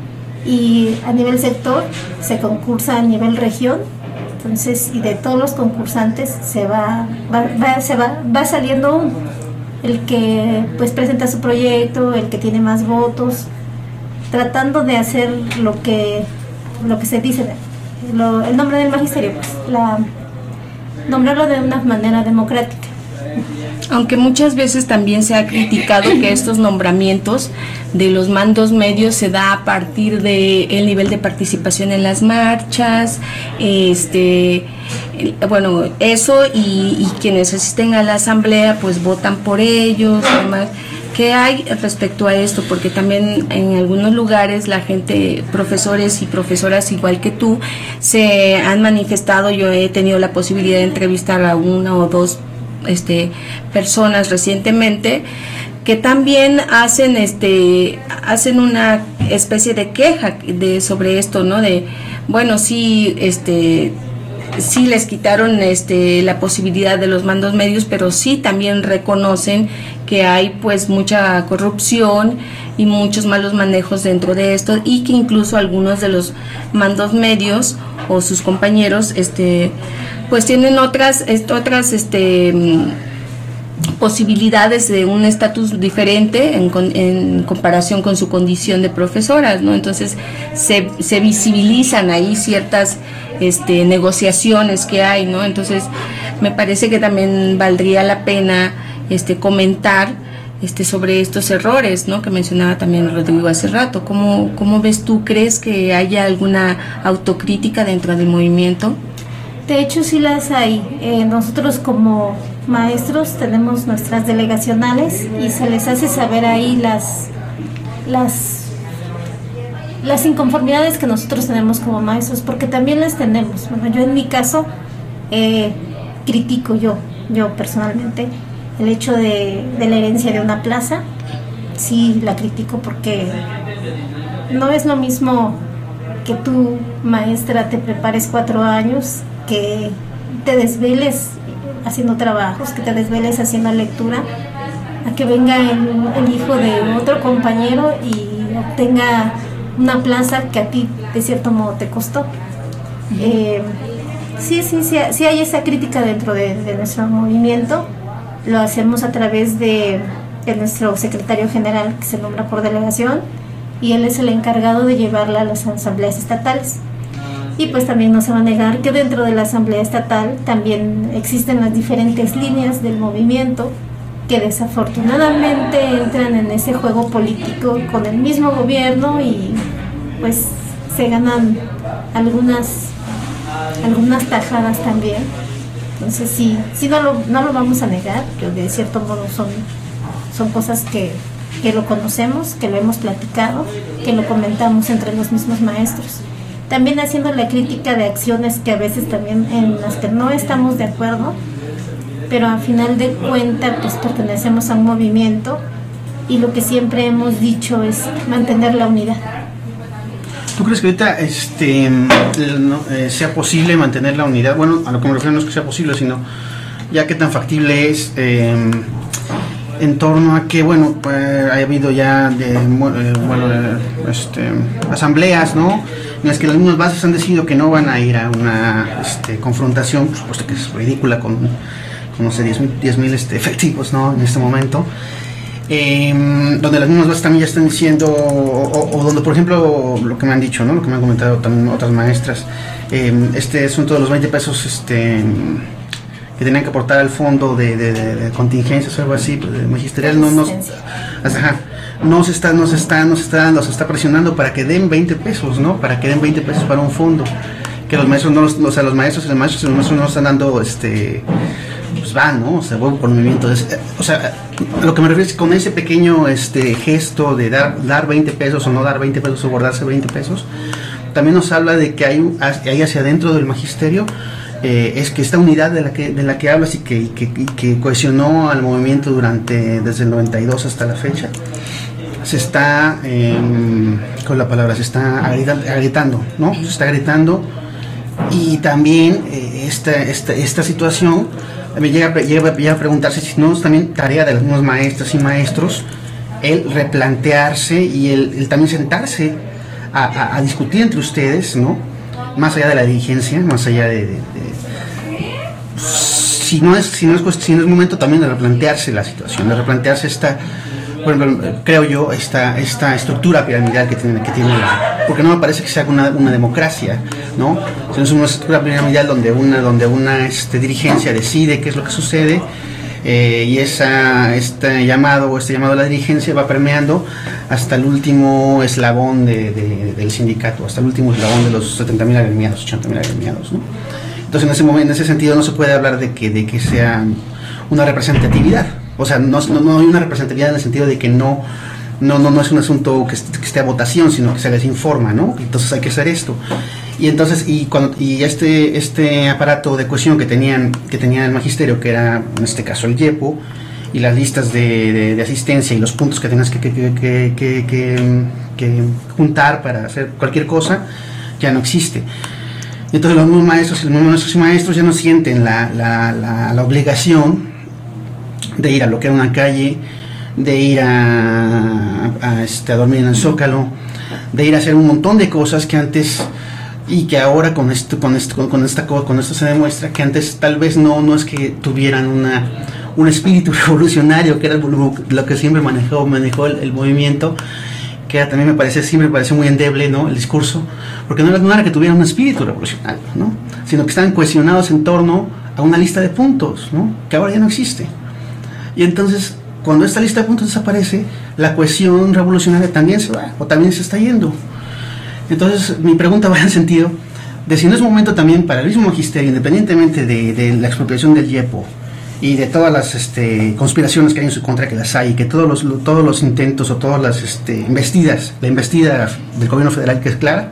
Y a nivel sector se concursa a nivel región. Entonces, y de todos los concursantes se va, va, va, se va, va saliendo uno. El que pues presenta su proyecto, el que tiene más votos, tratando de hacer lo que, lo que se dice, lo, el nombre del magisterio, pues, la, nombrarlo de una manera democrática. Aunque muchas veces también se ha criticado que estos nombramientos de los mandos medios se da a partir del nivel de participación en las marchas, este, bueno, eso y, y quienes asisten a la asamblea pues votan por ellos, además. ¿Qué hay respecto a esto? Porque también en algunos lugares la gente, profesores y profesoras igual que tú, se han manifestado. Yo he tenido la posibilidad de entrevistar a una o dos este, personas recientemente que también hacen este hacen una especie de queja de sobre esto, ¿no? De bueno, sí, este sí les quitaron este la posibilidad de los mandos medios, pero sí también reconocen que hay pues mucha corrupción y muchos malos manejos dentro de esto, y que incluso algunos de los mandos medios o sus compañeros este pues tienen otras est- otras este posibilidades de un estatus diferente en, con, en comparación con su condición de profesoras, ¿no? Entonces se, se visibilizan ahí ciertas este, negociaciones que hay, ¿no? Entonces me parece que también valdría la pena este, comentar este, sobre estos errores, ¿no? Que mencionaba también Rodrigo hace rato. ¿Cómo, cómo ves tú? ¿Crees que haya alguna autocrítica dentro del movimiento? De hecho, sí las hay. Eh, nosotros como maestros tenemos nuestras delegacionales y se les hace saber ahí las, las, las inconformidades que nosotros tenemos como maestros, porque también las tenemos. Bueno, yo en mi caso eh, critico yo, yo personalmente, el hecho de, de la herencia de una plaza. Sí la critico porque no es lo mismo que tú, maestra, te prepares cuatro años, que te desveles haciendo trabajos, que te desveles haciendo lectura, a que venga el, el hijo de otro compañero y obtenga una plaza que a ti de cierto modo te costó. Eh, sí, sí, sí, sí hay esa crítica dentro de, de nuestro movimiento. Lo hacemos a través de, de nuestro secretario general, que se nombra por delegación, y él es el encargado de llevarla a las asambleas estatales. Y pues también no se va a negar que dentro de la Asamblea Estatal también existen las diferentes líneas del movimiento que desafortunadamente entran en ese juego político con el mismo gobierno y pues se ganan algunas algunas tajadas también. Entonces sí, sí no lo, no lo vamos a negar, que de cierto modo son, son cosas que, que lo conocemos, que lo hemos platicado, que lo comentamos entre los mismos maestros. También haciendo la crítica de acciones que a veces también en las que no estamos de acuerdo, pero a final de cuentas pues pertenecemos a un movimiento y lo que siempre hemos dicho es mantener la unidad. ¿Tú crees que ahorita este, no, eh, sea posible mantener la unidad? Bueno, a lo que me refiero no es que sea posible, sino ya qué tan factible es eh, en torno a que, bueno, pues, ha habido ya de, eh, bueno, eh, este, asambleas, ¿no?, en las que las mismas bases han decidido que no van a ir a una este, confrontación, por supuesto que es ridícula, con, con no sé, diez mil este, efectivos, ¿no?, en este momento, eh, donde las mismas bases también ya están diciendo, o, o donde, por ejemplo, lo que me han dicho, ¿no?, lo que me han comentado también otras maestras, eh, este asunto de los veinte pesos este, que tenían que aportar al fondo de, de, de, de contingencias o algo así, pues, de magisterial, no, no, ajá, no se está, no se está, no se está dando, se está presionando para que den veinte pesos, ¿no? Para que den veinte pesos para un fondo, que los maestros no, los, o sea, los maestros y los maestros y los maestros no están dando, este, pues van, ¿no? O sea, huevo por movimiento. Es, o sea, lo que me refiero es que con ese pequeño, este, gesto de dar, dar veinte pesos o no dar veinte pesos o guardarse veinte pesos, también nos habla de que hay, hay hacia adentro del magisterio. Eh, es que esta unidad de la que de la que hablas y que, y que, y que cohesionó al movimiento durante desde el noventa y dos hasta la fecha, se está, eh, con la palabra, se está agrietando, ¿no? Se está gritando, y también eh, esta, esta, esta situación me llega, llega, llega a preguntarse si no es también tarea de los mismos maestros y maestros el replantearse y el, el también sentarse a, a, a discutir entre ustedes, ¿no? Más allá de la dirigencia, más allá de, de, de si no es si no es si no es momento también de replantearse la situación, de replantearse esta, bueno, creo yo, esta esta estructura piramidal que tiene que tiene la, porque no me parece que sea una, una democracia, ¿no? Es una estructura piramidal donde una donde una este, dirigencia decide qué es lo que sucede, eh, y esa este llamado o este llamado a la dirigencia va permeando hasta el último eslabón de, de, del sindicato, hasta el último eslabón de los setenta mil agremiados, ochenta mil agremiados, ¿no? Entonces en ese momento, en ese sentido, no se puede hablar de que de que sea una representatividad. O sea, no, no, no hay una representatividad en el sentido de que no no no, no es un asunto que, que esté a votación, sino que se les informa, ¿no? Entonces hay que hacer esto. Y entonces y cuando y este este aparato de cohesión que tenían que tenía el magisterio, que era en este caso el YEPO, y las listas de, de, de asistencia y los puntos que tenías que que, que, que, que, que, que juntar para hacer cualquier cosa, ya no existe. Entonces los mismos maestros, los mismos maestros y maestros ya no sienten la, la, la, la obligación de ir a bloquear una calle, de ir a, a, este, a dormir en el Zócalo, de ir a hacer un montón de cosas que antes, y que ahora con esto, con esto, con, con esta con esto se demuestra que antes tal vez no, no es que tuvieran una un espíritu revolucionario, que era lo que siempre manejó, manejó el, el movimiento, que era, también me parece, siempre me pareció muy endeble, ¿no? El discurso, porque no era, no era que tuvieran un espíritu revolucionario, ¿no? Sino que estaban cohesionados en torno a una lista de puntos, ¿no? Que ahora ya no existe. Y entonces, cuando esta lista de puntos desaparece, la cohesión revolucionaria también se va, o también se está yendo. Entonces, mi pregunta va en el sentido de si no es momento también para el mismo magisterio, independientemente de, de la expropiación del YEPO y de todas las este, conspiraciones que hay en su contra, que las hay, que todos los, todos los intentos o todas las este, investidas, la investida del gobierno federal, que es clara,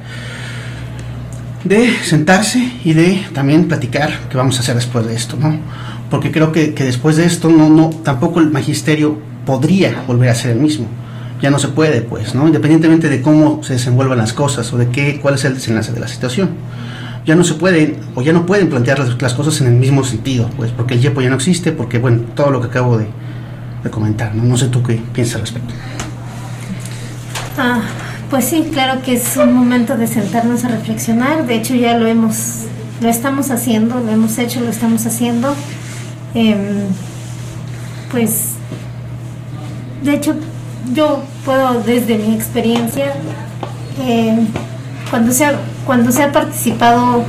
de sentarse y de también platicar qué vamos a hacer después de esto, ¿no? Porque creo que, que después de esto no, no, tampoco el magisterio podría volver a ser el mismo. Ya no se puede, pues, ¿no? Independientemente de cómo se desenvuelvan las cosas o de qué, cuál es el desenlace de la situación. Ya no se pueden, o ya no pueden plantear las, las cosas en el mismo sentido, pues, porque el YEPO ya no existe, porque, bueno, todo lo que acabo de, de comentar, ¿no? No sé tú qué piensas al respecto. Ah, pues sí, claro que es un momento de sentarnos a reflexionar. De hecho, ya lo hemos, lo estamos haciendo, lo hemos hecho, lo estamos haciendo. Eh, pues, de hecho, yo puedo, desde mi experiencia, eh, cuando se ha, cuando se ha participado,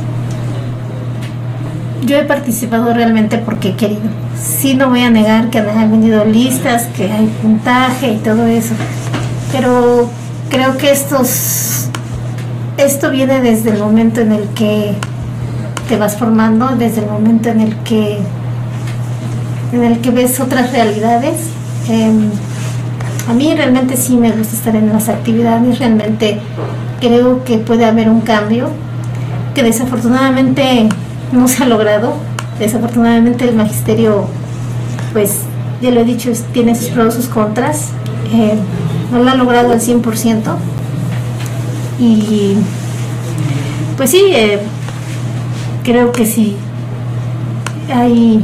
yo he participado realmente porque he querido. Sí, no voy a negar que han venido listas, que hay puntaje y todo eso, pero creo que estos, esto viene desde el momento en el que te vas formando, desde el momento en el que, en el que ves otras realidades. Eh, A mí realmente sí me gusta estar en las actividades, realmente creo que puede haber un cambio que desafortunadamente no se ha logrado. Desafortunadamente el magisterio, pues ya lo he dicho, tiene sus pros y sus contras, eh, no lo ha logrado al cien por ciento. Y pues sí, eh, creo que sí hay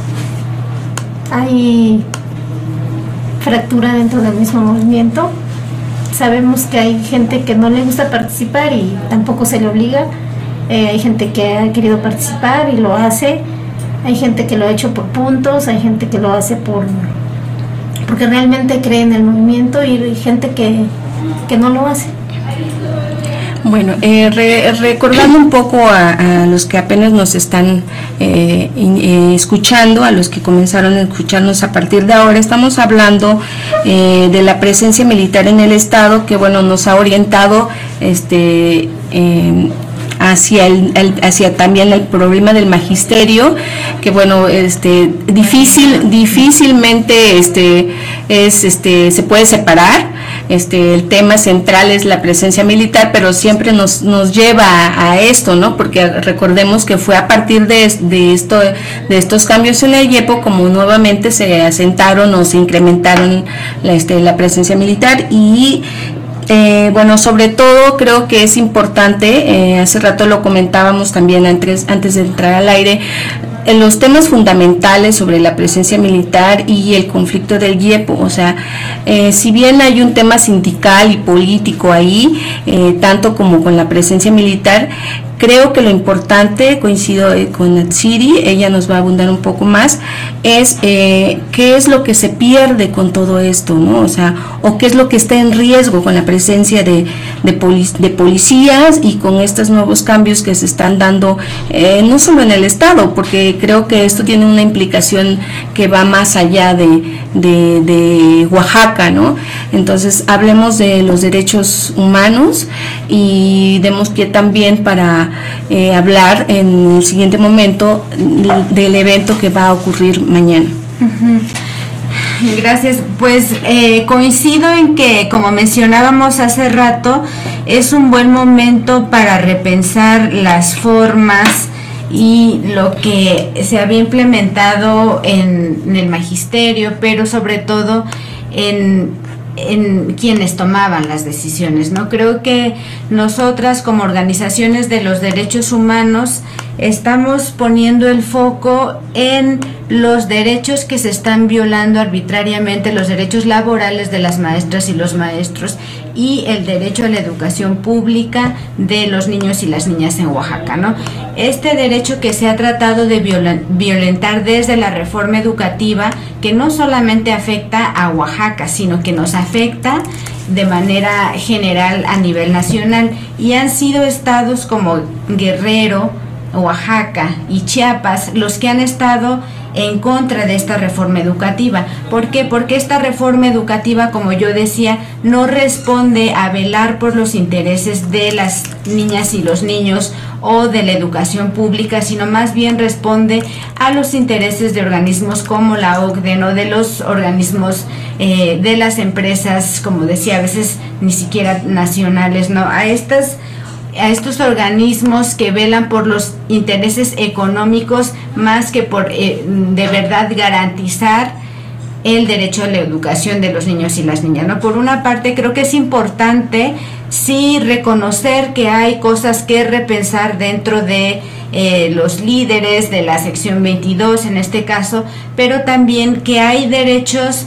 hay fractura dentro del mismo movimiento. Sabemos que hay gente que no le gusta participar y tampoco se le obliga. Eh, hay gente que ha querido participar y lo hace. Hay gente que lo ha hecho por puntos, hay gente que lo hace por porque realmente cree en el movimiento, y hay gente que, que no lo hace. Bueno, eh, re, recordando un poco a, a los que apenas nos están eh, eh, escuchando, a los que comenzaron a escucharnos a partir de ahora, estamos hablando eh, de la presencia militar en el estado, que bueno, nos ha orientado este eh, hacia el, el hacia también el problema del magisterio, que bueno, este difícil difícilmente este es este se puede separar. este, el tema central es la presencia militar, pero siempre nos, nos lleva a, a esto, ¿no? Porque recordemos que fue a partir de, de, esto, de estos cambios en el IEPO como nuevamente se asentaron o se incrementaron la, este, la presencia militar y Eh, bueno, sobre todo creo que es importante, eh, hace rato lo comentábamos también antes, antes de entrar al aire, en los temas fundamentales sobre la presencia militar y el conflicto del IEPO, o sea, eh, si bien hay un tema sindical y político ahí, eh, tanto como con la presencia militar, creo que lo importante, coincido eh, con Atsiri, ella nos va a abundar un poco más, es eh, qué es lo que se pierde con todo esto, ¿no? O sea, o qué es lo que está en riesgo con la presencia de, de, polic de policías y con estos nuevos cambios que se están dando, eh, no solo en el Estado, porque creo que esto tiene una implicación que va más allá de, de, de Oaxaca, ¿no? Entonces, hablemos de los derechos humanos y demos pie también para Eh, hablar en el siguiente momento del evento que va a ocurrir mañana. Uh-huh. Gracias, pues eh, coincido en que, como mencionábamos hace rato, es un buen momento para repensar las formas y lo que se había implementado en, en el magisterio, pero sobre todo en en quienes tomaban las decisiones, ¿no? Creo que nosotras como organizaciones de los derechos humanos estamos poniendo el foco en los derechos que se están violando arbitrariamente, los derechos laborales de las maestras y los maestros y el derecho a la educación pública de los niños y las niñas en Oaxaca, ¿no? Este derecho que se ha tratado de violentar desde la reforma educativa, que no solamente afecta a Oaxaca, sino que nos afecta de manera general a nivel nacional, y han sido estados como Guerrero, Oaxaca y Chiapas los que han estado en contra de esta reforma educativa. ¿Por qué? Porque esta reforma educativa, como yo decía, no responde a velar por los intereses de las niñas y los niños o de la educación pública, sino más bien responde a los intereses de organismos como la O C D E, ¿no? De los organismos eh, de las empresas, como decía, a veces ni siquiera nacionales, ¿no? A estas a estos organismos que velan por los intereses económicos más que por eh, de verdad garantizar el derecho a la educación de los niños y las niñas, ¿no? Por una parte, creo que es importante sí reconocer que hay cosas que repensar dentro de eh, los líderes de la sección veintidós en este caso, pero también que hay derechos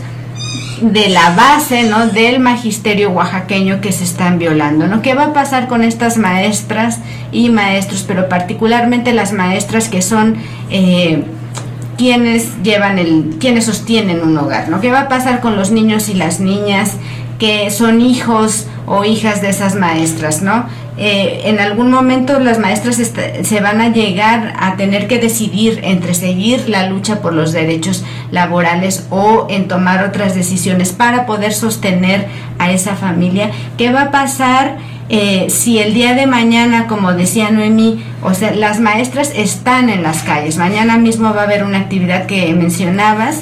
de la base, ¿no?, del magisterio oaxaqueño que se están violando, ¿no? ¿Qué va a pasar con estas maestras y maestros, pero particularmente las maestras que son eh, quienes llevan el, quienes sostienen un hogar, ¿no? ¿Qué va a pasar con los niños y las niñas que son hijos o hijas de esas maestras, ¿no? Eh, en algún momento las maestras se van a llegar a tener que decidir entre seguir la lucha por los derechos laborales o en tomar otras decisiones para poder sostener a esa familia. ¿Qué va a pasar eh, si el día de mañana, como decía Noemí, o sea, las maestras están en las calles? Mañana mismo va a haber una actividad que mencionabas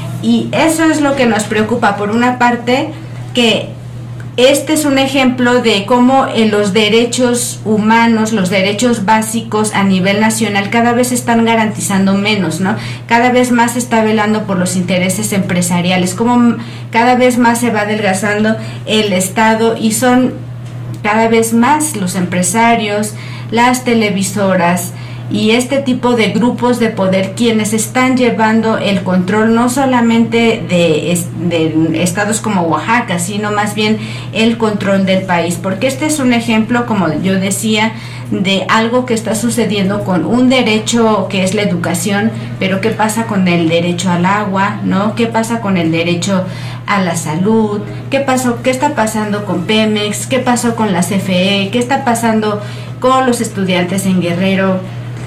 y eso es lo que nos preocupa. Por una parte, que este es un ejemplo de cómo eh, los derechos humanos, los derechos básicos a nivel nacional cada vez se están garantizando menos, ¿no? Cada vez más se está velando por los intereses empresariales, como cada vez más se va adelgazando el Estado y son cada vez más los empresarios, las televisoras y este tipo de grupos de poder quienes están llevando el control no solamente de, de estados como Oaxaca, sino más bien el control del país, porque este es un ejemplo, como yo decía, de algo que está sucediendo con un derecho que es la educación, pero qué pasa con el derecho al agua, ¿no? ¿Qué pasa con el derecho a la salud? ¿Qué pasó? ¿Qué está pasando con Pemex? ¿Qué pasó con la C F E? ¿Qué está pasando con los estudiantes en Guerrero?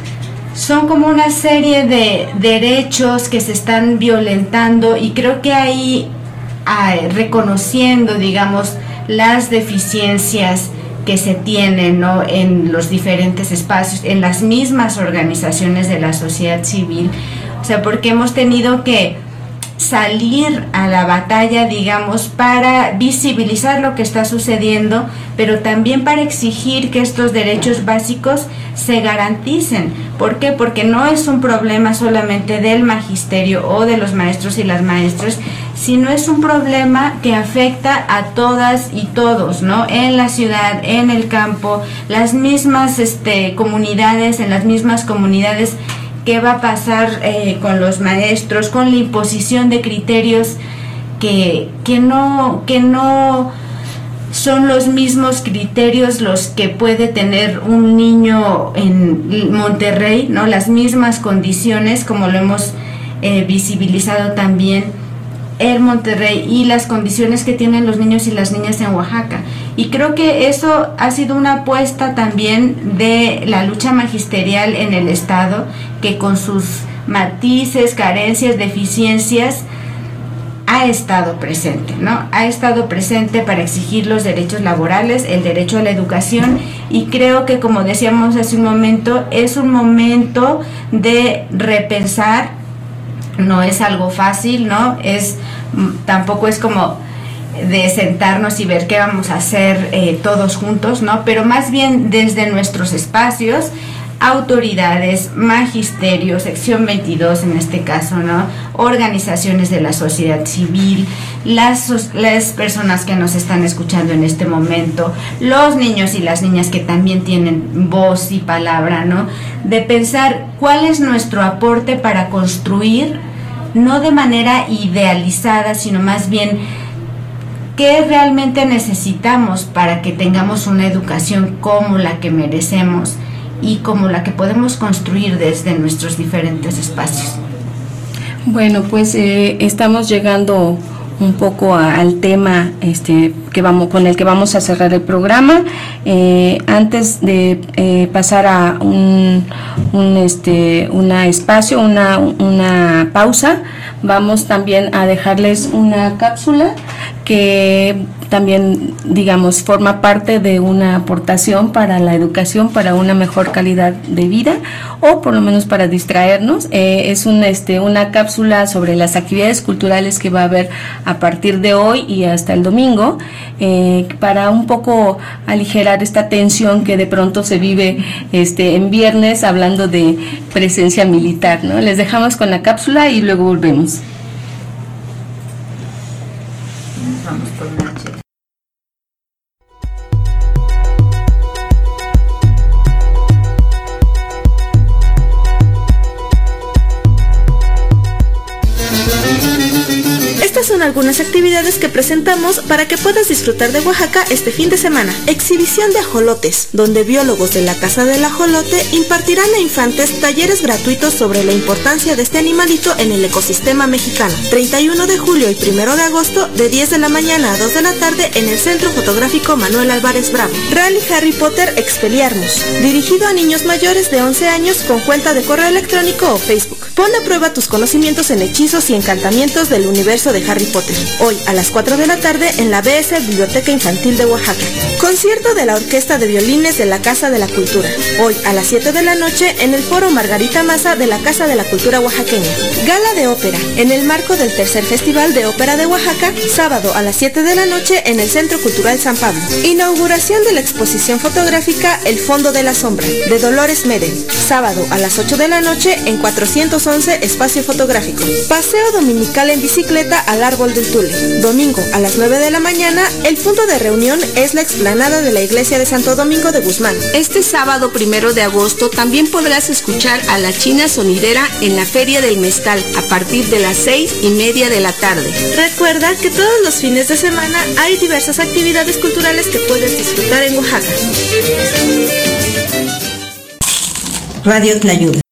Son como una serie de derechos que se están violentando y creo que ahí, ah, reconociendo, digamos, las deficiencias que se tienen, ¿no?, en los diferentes espacios, en las mismas organizaciones de la sociedad civil, o sea, porque hemos tenido que salir a la batalla, digamos, para visibilizar lo que está sucediendo, pero también para exigir que estos derechos básicos se garanticen. ¿Por qué? Porque no es un problema solamente del magisterio o de los maestros y las maestras, sino es un problema que afecta a todas y todos, ¿no? En la ciudad, en el campo, las mismas este, comunidades, en las mismas comunidades. ¿Qué va a pasar eh, con los maestros, con la imposición de criterios que, que, no, que no son los mismos criterios los que puede tener un niño en Monterrey, ¿no? Las mismas condiciones, como lo hemos eh, visibilizado también en Monterrey, y las condiciones que tienen los niños y las niñas en Oaxaca. Y creo que eso ha sido una apuesta también de la lucha magisterial en el Estado, que con sus matices, carencias, deficiencias, ha estado presente, ¿no? Ha estado presente para exigir los derechos laborales, el derecho a la educación, y creo que, como decíamos hace un momento, es un momento de repensar. No es algo fácil, ¿no? Es, tampoco es como de sentarnos y ver qué vamos a hacer eh, todos juntos, ¿no? Pero más bien desde nuestros espacios, autoridades, magisterio, sección veintidós en este caso, ¿no? Organizaciones de la sociedad civil, las, las personas que nos están escuchando en este momento, los niños y las niñas que también tienen voz y palabra, ¿no? De pensar cuál es nuestro aporte para construir, no de manera idealizada, sino más bien qué realmente necesitamos para que tengamos una educación como la que merecemos y como la que podemos construir desde nuestros diferentes espacios. Bueno, pues eh, estamos llegando un poco a, al tema este que vamos con el que vamos a cerrar el programa. Eh, antes de eh, pasar a un, un este una espacio, una una pausa, vamos también a dejarles una cápsula que también, digamos, forma parte de una aportación para la educación, para una mejor calidad de vida, o por lo menos para distraernos. Eh, es un, este, una cápsula sobre las actividades culturales que va a haber a partir de hoy y hasta el domingo, eh, para un poco aligerar esta tensión que de pronto se vive este, en viernes, hablando de presencia militar, ¿no? Les dejamos con la cápsula y luego volvemos. Vamos por una chela. Estas son algunas actividades que presentamos para que puedas disfrutar de Oaxaca este fin de semana. Exhibición de ajolotes, donde biólogos de la Casa del Ajolote impartirán a infantes talleres gratuitos sobre la importancia de este animalito en el ecosistema mexicano. treinta y uno de julio y primero de agosto, de diez de la mañana a dos de la tarde, en el Centro Fotográfico Manuel Álvarez Bravo. Rally Harry Potter Expelliarmus, dirigido a niños mayores de once años con cuenta de correo electrónico o Facebook. Pon a prueba tus conocimientos en hechizos y encantamientos del universo de Harry Potter. Hoy a las cuatro de la tarde en la B S Biblioteca Infantil de Oaxaca. Concierto de la Orquesta de Violines de la Casa de la Cultura. Hoy a las siete de la noche en el Foro Margarita Maza de la Casa de la Cultura Oaxaqueña. Gala de ópera en el marco del tercer Festival de Ópera de Oaxaca, sábado a las siete de la noche en el Centro Cultural San Pablo. Inauguración de la exposición fotográfica El Fondo de la Sombra de Dolores Medel, sábado a las ocho de la noche en cuatrocientos once Espacio Fotográfico. Paseo dominical en bicicleta al Árbol del Tule. Domingo a las nueve de la mañana, el punto de reunión es la explanada de la Iglesia de Santo Domingo de Guzmán. Este sábado primero de agosto también podrás escuchar a la China Sonidera en la Feria del Mezcal a partir de las seis y media de la tarde. Recuerda que todos los fines de semana hay diversas actividades culturales que puedes disfrutar en Oaxaca. Radio Tlayuda.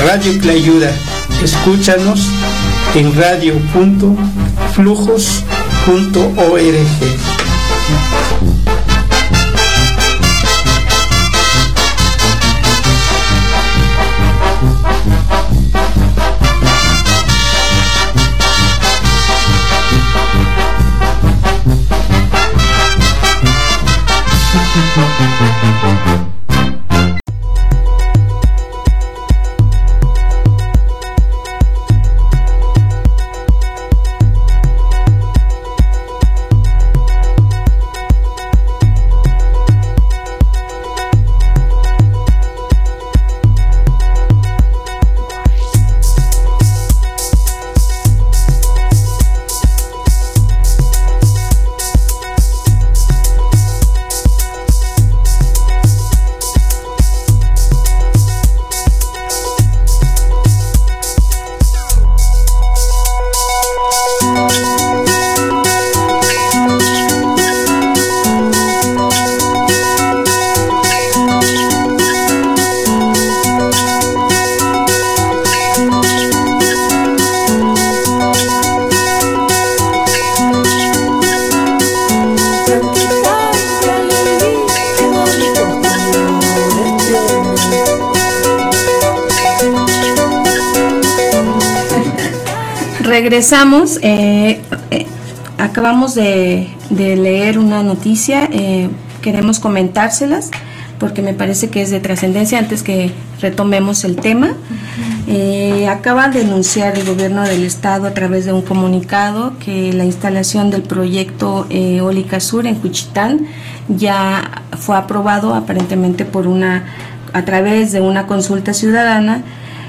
Radio Tlayuda. Escúchanos en radio punto flujos punto org. Regresamos, eh, eh, acabamos de, de leer una noticia, eh, queremos comentárselas porque me parece que es de trascendencia antes que retomemos el tema. Eh, acaba de anunciar el gobierno del estado a través de un comunicado que la instalación del proyecto eh, Eólica Sur en Juchitán ya fue aprobado aparentemente por una a través de una consulta ciudadana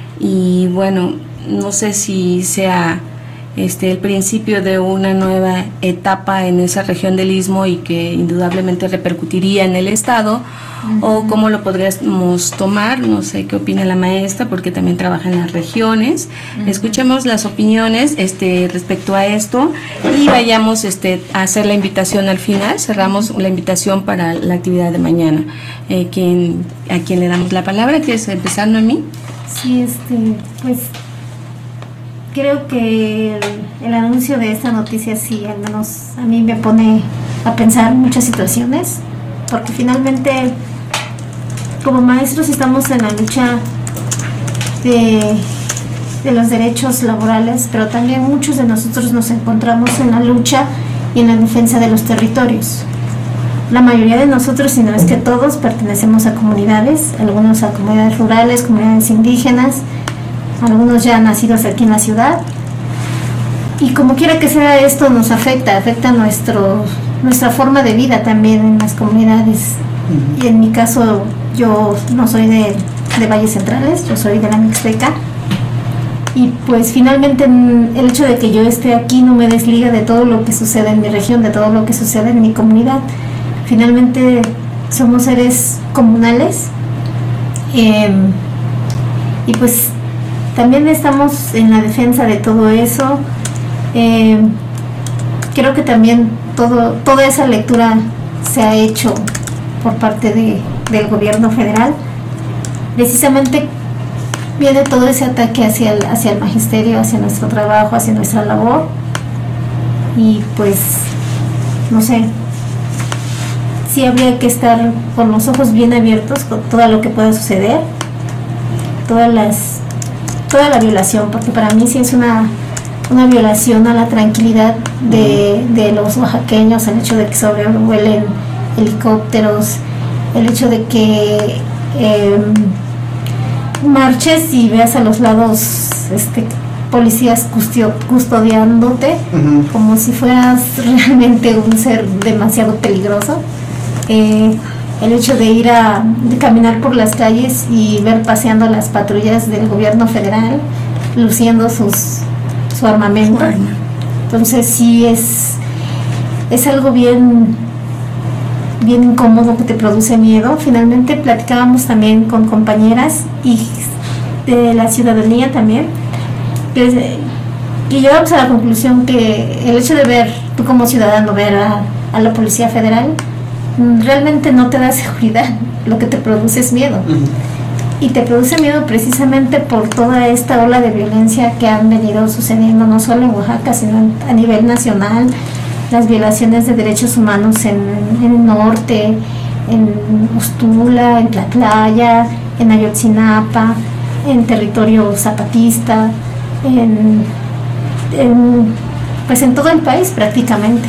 y bueno, no sé si sea este el principio de una nueva etapa en esa región del Istmo y que indudablemente repercutiría en el estado. Uh-huh. O cómo lo podríamos tomar, no sé qué opina la maestra porque también trabaja en las regiones. Uh-huh. Escuchemos las opiniones este respecto a esto y vayamos este a hacer la invitación al final. Cerramos la invitación para la actividad de mañana. Eh, ¿quién, a quién le damos la palabra? ¿Quieres empezar, Noemí? Sí, este, pues creo que el, el anuncio de esta noticia sí, al menos a mí me pone a pensar muchas situaciones, porque finalmente como maestros estamos en la lucha de, de los derechos laborales, pero también muchos de nosotros nos encontramos en la lucha y en la defensa de los territorios. La mayoría de nosotros, si no es que todos, pertenecemos a comunidades, algunos a comunidades rurales, comunidades indígenas, algunos ya nacidos aquí en la ciudad, y como quiera que sea esto nos afecta, afecta nuestro, nuestra forma de vida también en las comunidades. Y en mi caso yo no soy de, de Valles Centrales, yo soy de la Mixteca, y pues finalmente el hecho de que yo esté aquí no me desliga de todo lo que sucede en mi región, de todo lo que sucede en mi comunidad. Finalmente somos seres comunales, eh, y pues también estamos en la defensa de todo eso. Eh, creo que también todo, toda esa lectura se ha hecho por parte de, del gobierno federal. Precisamente viene todo ese ataque hacia el, hacia el magisterio, hacia nuestro trabajo, hacia nuestra labor. Y pues, no sé, sí habría que estar con los ojos bien abiertos con todo lo que pueda suceder, todas las toda la violación, porque para mí sí es una, una violación a la tranquilidad de, de los oaxaqueños, el hecho de que sobrevuelen helicópteros, el hecho de que eh, marches y veas a los lados este, policías custodio, custodiándote, uh-huh, como si fueras realmente un ser demasiado peligroso. Eh, el hecho de ir a de caminar por las calles y ver paseando las patrullas del gobierno federal luciendo sus su armamento. Bueno. Entonces sí es es algo bien bien incómodo que te produce miedo. Finalmente platicábamos también con compañeras y de la ciudadanía también, que, que llegamos a la conclusión que el hecho de ver, tú como ciudadano, ver a, a la Policía Federal realmente no te da seguridad, lo que te produce es miedo. Uh-huh. y te produce miedo precisamente por toda esta ola de violencia que han venido sucediendo no solo en Oaxaca, sino a nivel nacional, las violaciones de derechos humanos en, en el norte, en Ustula, en Tlatlaya, en Ayotzinapa, en territorio zapatista, en, en, pues en todo el país prácticamente.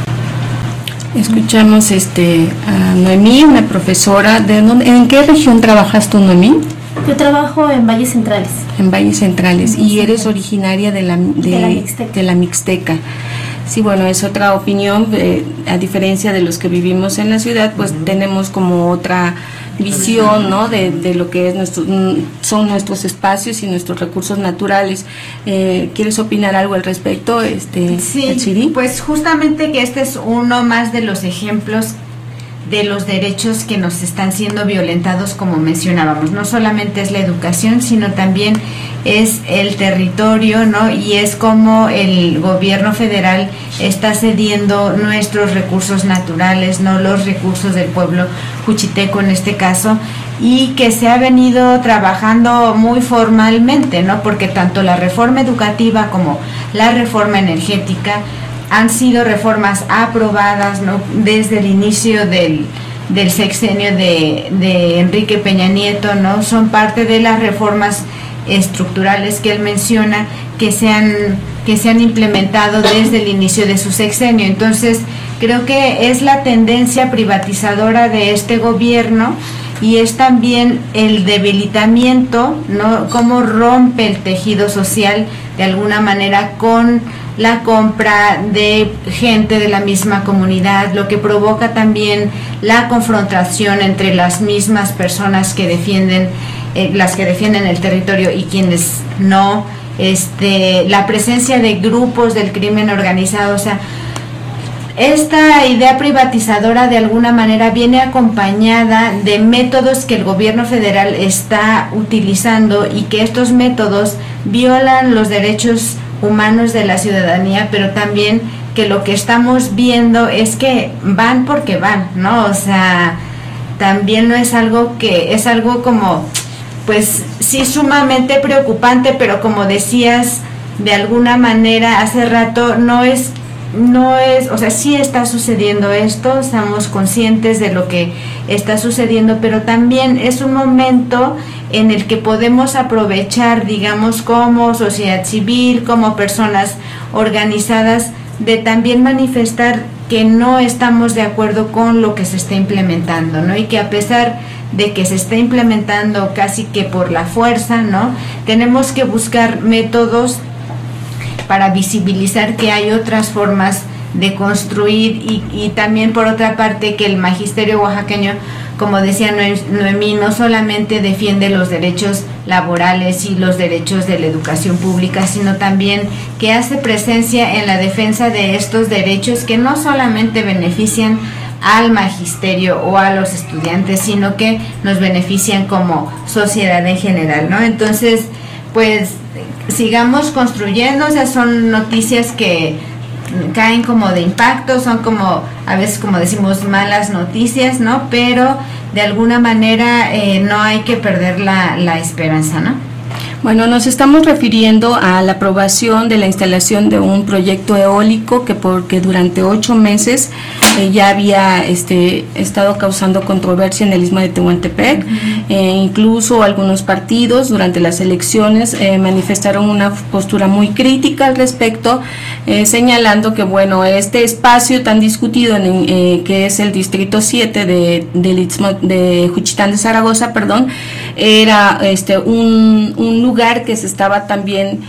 Escuchamos este a Noemí, una profesora. ¿De dónde, en qué región trabajas tú, Noemí? Yo trabajo en Valles Centrales. En Valles Centrales. En y eres originaria de la, de, de la Mixteca. De la Mixteca. Sí, bueno, es otra opinión, eh, a diferencia de los que vivimos en la ciudad, pues uh-huh. tenemos como otra visión, ¿no? De, de lo que es nuestro, son nuestros espacios y nuestros recursos naturales. Eh, ¿Quieres opinar algo al respecto, este, sí, pues justamente que este es uno más de los ejemplos de los derechos que nos están siendo violentados, como mencionábamos. No solamente es la educación, sino también es el territorio, ¿no? Y es como el gobierno federal está cediendo nuestros recursos naturales, ¿no? Los recursos del pueblo juchiteco en este caso, y que se ha venido trabajando muy formalmente, ¿no? Porque tanto la reforma educativa como la reforma energética han sido reformas aprobadas, ¿no? Desde el inicio del, del sexenio de, de Enrique Peña Nieto, ¿no? Son parte de las reformas estructurales que él menciona que se han, que se han implementado desde el inicio de su sexenio. Entonces, creo que es la tendencia privatizadora de este gobierno y es también el debilitamiento, ¿no? Cómo rompe el tejido social de alguna manera con la compra de gente de la misma comunidad, lo que provoca también la confrontación entre las mismas personas que defienden, eh, las que defienden el territorio y quienes no, este, la presencia de grupos del crimen organizado. O sea, esta idea privatizadora de alguna manera viene acompañada de métodos que el gobierno federal está utilizando y que estos métodos violan los derechos humanos de la ciudadanía, pero también que lo que estamos viendo es que van porque van, ¿no? O sea, también no es algo que, es algo como, pues sí sumamente preocupante, pero como decías de alguna manera hace rato, no es no es, o sea, sí está sucediendo esto, estamos conscientes de lo que está sucediendo, pero también es un momento en el que podemos aprovechar, digamos, como sociedad civil, como personas organizadas, de también manifestar que no estamos de acuerdo con lo que se está implementando, ¿no? Y que a pesar de que se está implementando casi que por la fuerza, ¿no? Tenemos que buscar métodos para visibilizar que hay otras formas de construir y, y también por otra parte que el magisterio oaxaqueño, como decía Noemí, no solamente defiende los derechos laborales y los derechos de la educación pública, sino también que hace presencia en la defensa de estos derechos que no solamente benefician al magisterio o a los estudiantes, sino que nos benefician como sociedad en general, ¿no? Entonces, pues sigamos construyendo. O sea, son noticias que caen como de impacto, son como, a veces como decimos, malas noticias, ¿no? Pero de alguna manera eh, no hay que perder la, la esperanza, ¿no? Bueno, nos estamos refiriendo a la aprobación de la instalación de un proyecto eólico que porque durante ocho meses eh, ya había este, estado causando controversia en el Istmo de Tehuantepec. Uh-huh. eh, incluso algunos partidos durante las elecciones eh, manifestaron una postura muy crítica al respecto, eh, señalando que bueno, este espacio tan discutido en, eh, que es el distrito siete de, del Istmo de Juchitán de Zaragoza, perdón, era este un, un lugar que se estaba también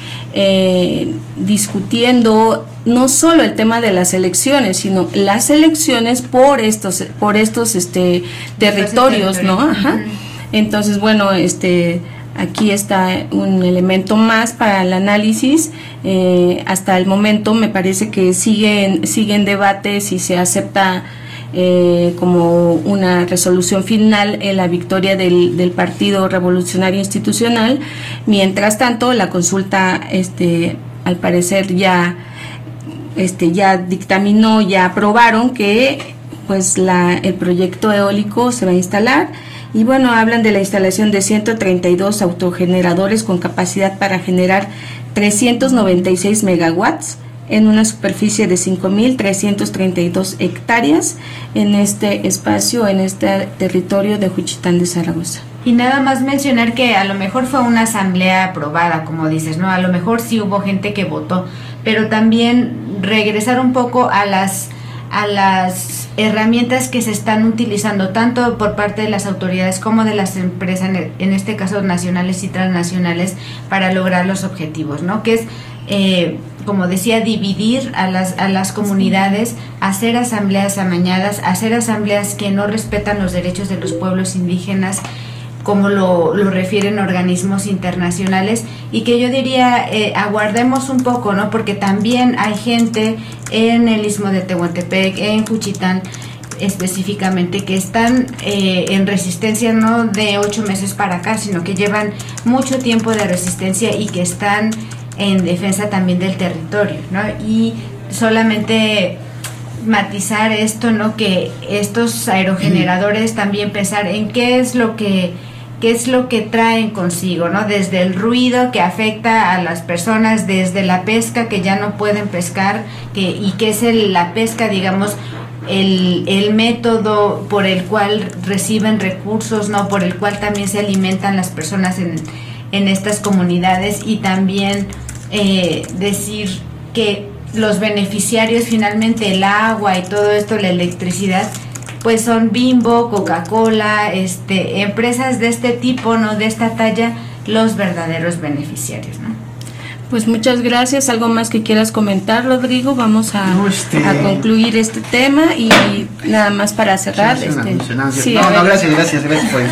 eh, discutiendo no solo el tema de las elecciones, sino las elecciones por estos por estos este territorios, ¿no? Ajá. Entonces, bueno, este aquí está un elemento más para el análisis. Eh, hasta el momento me parece que siguen siguen debates y se acepta Eh, como una resolución final en la victoria del, del Partido Revolucionario Institucional. Mientras tanto, la consulta, este, al parecer ya, este, ya dictaminó, ya aprobaron que, pues, la, el proyecto eólico se va a instalar Y bueno, hablan de la instalación de ciento treinta y dos autogeneradores con capacidad para generar trescientos noventa y seis megawatts en una superficie de cinco mil trescientos treinta y dos hectáreas en este espacio, en este territorio de Juchitán de Zaragoza. Y nada más mencionar que a lo mejor fue una asamblea aprobada, como dices, ¿no? A lo mejor sí hubo gente que votó, pero también regresar un poco a las a las herramientas que se están utilizando tanto por parte de las autoridades como de las empresas, en este caso nacionales y transnacionales, para lograr los objetivos, ¿no? Que es, eh, como decía, dividir a las, a las comunidades, hacer asambleas amañadas, hacer asambleas que no respetan los derechos de los pueblos indígenas, como lo, lo refieren organismos internacionales, y que yo diría, eh, aguardemos un poco, ¿no? Porque también hay gente en el Istmo de Tehuantepec, en Juchitán específicamente, que están eh, en resistencia no de ocho meses para acá, sino que llevan mucho tiempo de resistencia y que están en defensa también del territorio, ¿no? Y solamente matizar esto, ¿no? Que estos aerogeneradores también pensar en qué es lo que qué es lo que traen consigo, ¿no? Desde el ruido que afecta a las personas, desde la pesca que ya no pueden pescar, que y que es el, la pesca, digamos, el, el método por el cual reciben recursos, ¿no? Por el cual también se alimentan las personas en, en estas comunidades, y también eh, decir que los beneficiarios finalmente, el agua y todo esto, la electricidad, pues son Bimbo, Coca-Cola, este, empresas de este tipo, no de esta talla, los verdaderos beneficiarios, ¿no? Pues muchas gracias. ¿Algo más que quieras comentar, Rodrigo? Vamos a, no, este... a concluir este tema y nada más para cerrar. Sí, este... sí, no, no, gracias, gracias, gracias por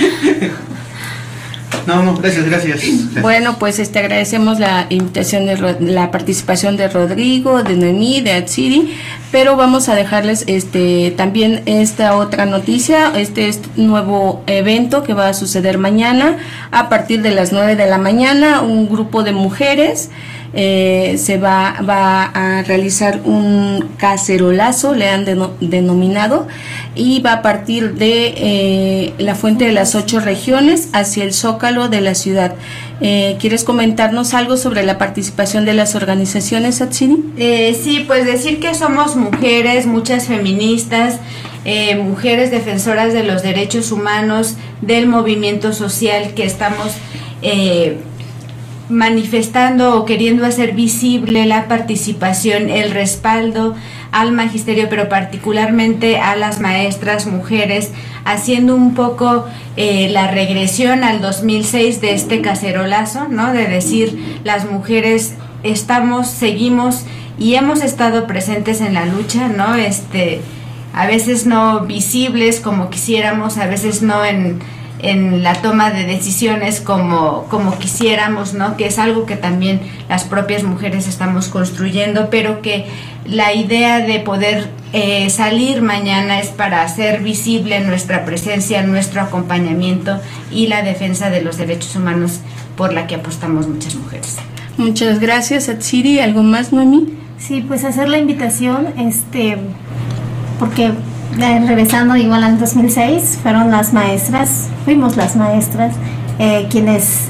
No, no, gracias, gracias. Bueno, pues este agradecemos la invitación de la participación de Rodrigo, de Noemí, de Atsiri, pero vamos a dejarles este también esta otra noticia, este, este nuevo evento que va a suceder mañana a partir de las nueve de la mañana. Un grupo de mujeres eh, se va, va a realizar un cacerolazo, le han deno, denominado, y va a partir de eh, la Fuente de las Ocho Regiones hacia el Zócalo de la ciudad. Eh, ¿Quieres comentarnos algo sobre la participación de las organizaciones, Atsiri? Eh, sí, pues decir que somos mujeres, muchas feministas, eh, mujeres defensoras de los derechos humanos, del movimiento social, que estamos eh, manifestando o queriendo hacer visible la participación, el respaldo al magisterio, pero particularmente a las maestras mujeres, haciendo un poco eh, la regresión al dos mil seis de este cacerolazo, ¿no? De decir, las mujeres estamos, seguimos y hemos estado presentes en la lucha, ¿no? Este, a veces no visibles como quisiéramos, a veces no en en la toma de decisiones como, como quisiéramos, ¿no? Que es algo que también las propias mujeres estamos construyendo, pero que la idea de poder eh, salir mañana es para hacer visible nuestra presencia, nuestro acompañamiento y la defensa de los derechos humanos por la que apostamos muchas mujeres. Muchas gracias, Atsiri. ¿Algo más, Noemí? Sí, pues hacer la invitación, este, porque Eh, regresando igual al dos mil seis, fueron las maestras, fuimos las maestras, eh, quienes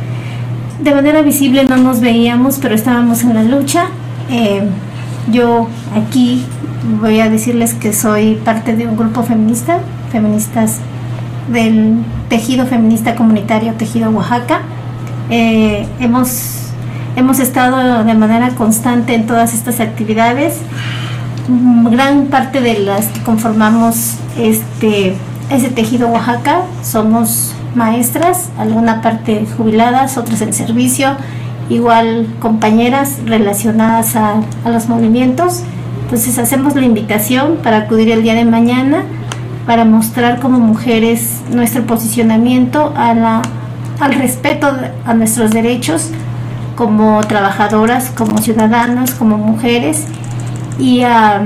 de manera visible no nos veíamos, pero estábamos en la lucha. Eh, yo aquí voy a decirles que soy parte de un grupo feminista, feministas del Tejido Feminista Comunitario Tejido Oaxaca. Eh, hemos, hemos estado de manera constante en todas estas actividades. Gran parte de las que conformamos este ese Tejido Oaxaca somos maestras, alguna parte jubiladas, otras en servicio, igual compañeras relacionadas a, a los movimientos. Entonces hacemos la invitación para acudir el día de mañana, para mostrar como mujeres nuestro posicionamiento a la, al respeto a nuestros derechos como trabajadoras, como ciudadanas, como mujeres, y a,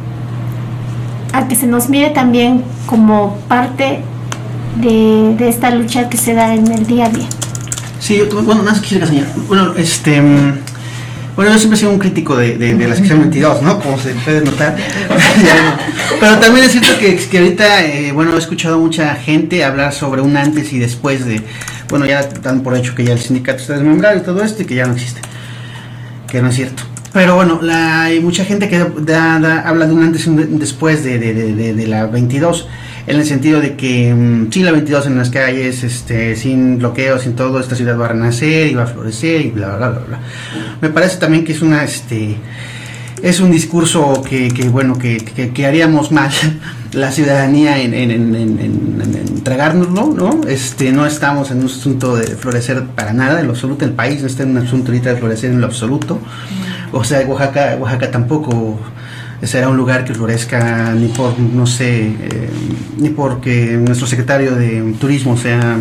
a que se nos mire también como parte de, de esta lucha que se da en el día a día. Sí, bueno, nada más quisiera señalar, bueno, este, Bueno, yo siempre he sido un crítico de, de, de la sección veintidós, ¿no? Como se puede notar. Pero también es cierto que, que ahorita, eh, bueno, he escuchado mucha gente hablar sobre un antes y después de, bueno, ya dan por hecho que ya el sindicato está desmembrado y todo esto y que ya no existe, que no es cierto. Pero bueno, la, hay mucha gente que da, da, habla de un antes y un después de, de, de, de, de la veintidós, en el sentido de que um, sí, la veintidós en las calles, este, sin bloqueos, sin todo, esta ciudad va a renacer y va a florecer y bla, bla, bla, bla. Me parece también que es una, este, es un discurso que, que bueno, que, que, que haríamos mal la ciudadanía en, en, en, en, en, en entregárnoslo, ¿no? Este, no estamos en un asunto de florecer para nada, en lo absoluto, el país no está en un asunto ahorita de florecer en lo absoluto. O sea, Oaxaca, Oaxaca tampoco será un lugar que florezca ni por, no sé, eh, ni porque nuestro secretario de turismo sea,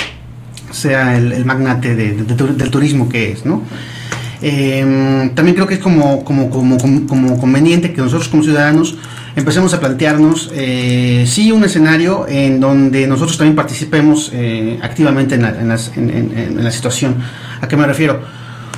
sea el, el magnate de, de, de, del turismo que es, ¿no? Eh, también creo que es como, como, como, como, como conveniente que nosotros como ciudadanos empecemos a plantearnos, eh, sí, un escenario en donde nosotros también participemos eh, activamente en la, en, las, en, en, en la situación. ¿A qué me refiero?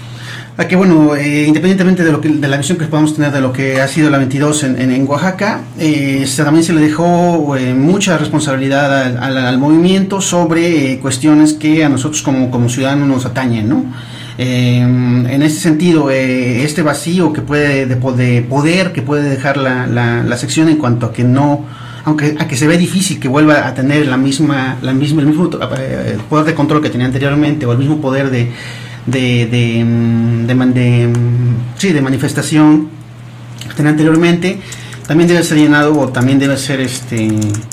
A que, bueno, eh, independientemente de lo que, de la visión que podamos tener de lo que ha sido la veintidós en, en, en Oaxaca, eh, se, también se le dejó eh, mucha responsabilidad al, al, al movimiento sobre eh, cuestiones que a nosotros como, como ciudadanos nos atañen, ¿no? Eh, en ese sentido, eh, este vacío que puede de, de poder que puede dejar la, la, la sección en cuanto a que no, aunque a que se ve difícil que vuelva a tener la misma, la misma, el mismo eh, poder de control que tenía anteriormente o el mismo poder de De, de, de, de, de, sí, de manifestación que tenía anteriormente, también debe ser llenado o también debe ser este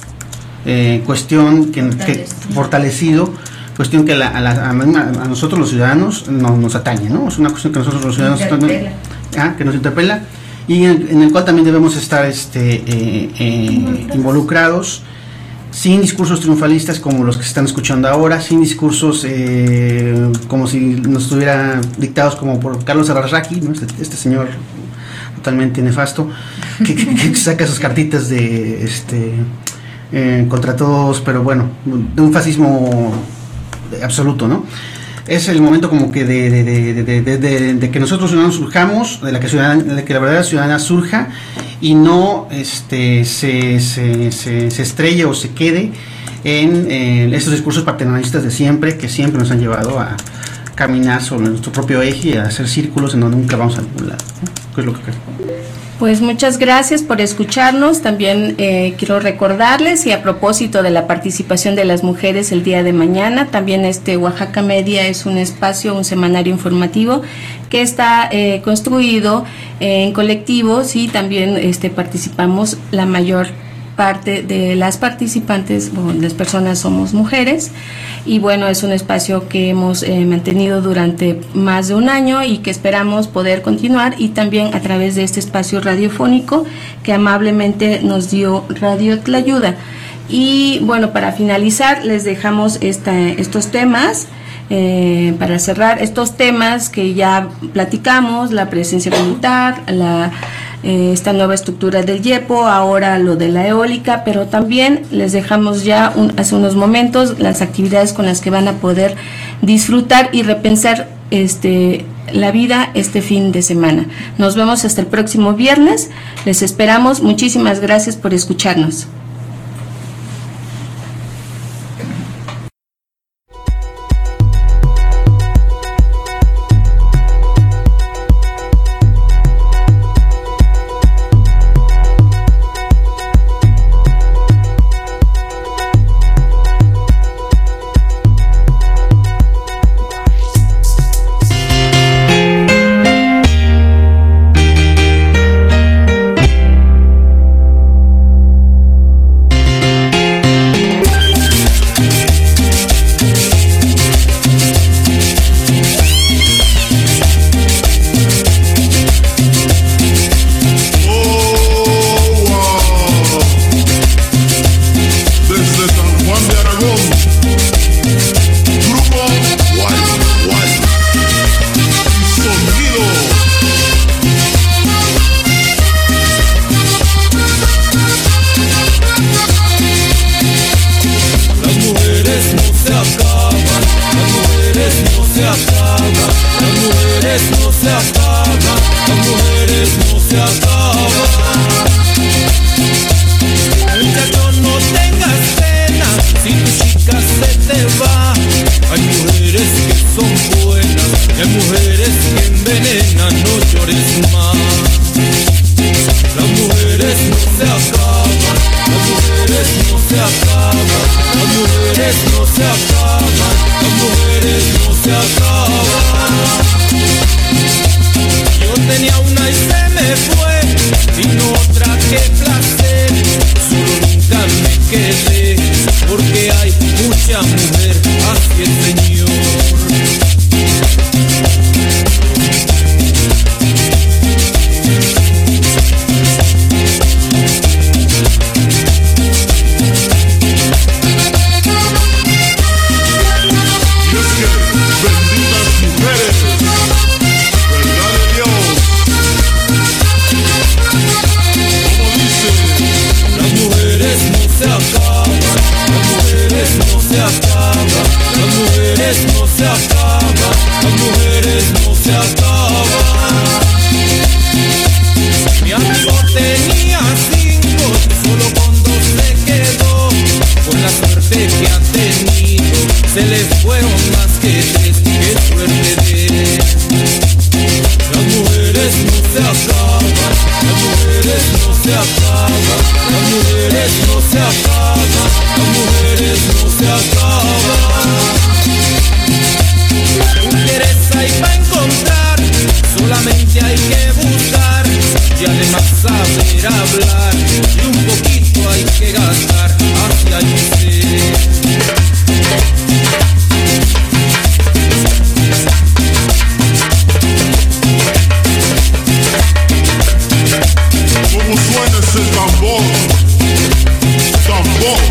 eh, cuestión que, que fortalecido, cuestión que la, a, la, a, a nosotros los ciudadanos no, nos atañe, ¿no? Es una cuestión que nosotros los ciudadanos también, ah, que nos interpela y en, en el cual también debemos estar este, eh, eh, involucrados, sin discursos triunfalistas como los que se están escuchando ahora, sin discursos eh, como si nos estuviera dictados como por Carlos Alarraqui, ¿no? este, este señor totalmente nefasto que, que, que saca sus cartitas de este eh, contra todos, pero bueno, de un fascismo absoluto, ¿no? Es el momento como que de, de, de, de, de, de, de que nosotros ciudadanos surjamos, de la que, ciudadana, de que la verdadera ciudadana surja y no este, se, se, se, se estrelle o se quede en eh, estos discursos paternalistas de siempre, que siempre nos han llevado a caminar sobre nuestro propio eje y a hacer círculos en donde nunca vamos a ningún lado, ¿no? ¿Qué es lo que creo? Pues muchas gracias por escucharnos. También eh, quiero recordarles, y a propósito de la participación de las mujeres el día de mañana, también este Oaxaca Media es un espacio, un semanario informativo que está eh, construido eh, en colectivos y también este, participamos la mayor parte de las participantes, bueno, las personas somos mujeres y bueno, es un espacio que hemos eh, mantenido durante más de un año y que esperamos poder continuar y también a través de este espacio radiofónico que amablemente nos dio Radio Tlayuda. Y bueno, para finalizar les dejamos esta, estos temas. Eh, para cerrar estos temas que ya platicamos, la presencia militar, la, eh, esta nueva estructura del YEPO, ahora lo de la eólica, pero también les dejamos ya un, hace unos momentos las actividades con las que van a poder disfrutar y repensar este la vida este fin de semana. Nos vemos hasta el próximo viernes, les esperamos, muchísimas gracias por escucharnos. se acaban, las mujeres no se acaban, las mujeres no se acaban. Yo tenía una y se me fue, vino otra que placer, solo nunca me quedé, porque hay mucha mujer, así el Señor. Se les fueron más que tres, qué suerte de las mujeres no se acaban, las mujeres no se acaban, las mujeres no se acaban, las mujeres no se acaban. Interesa y para encontrar, solamente hay que buscar y además saber hablar y un poquito hay que gastar, hacia ahí sé. ¿Cómo suena ese tambor? Tambor.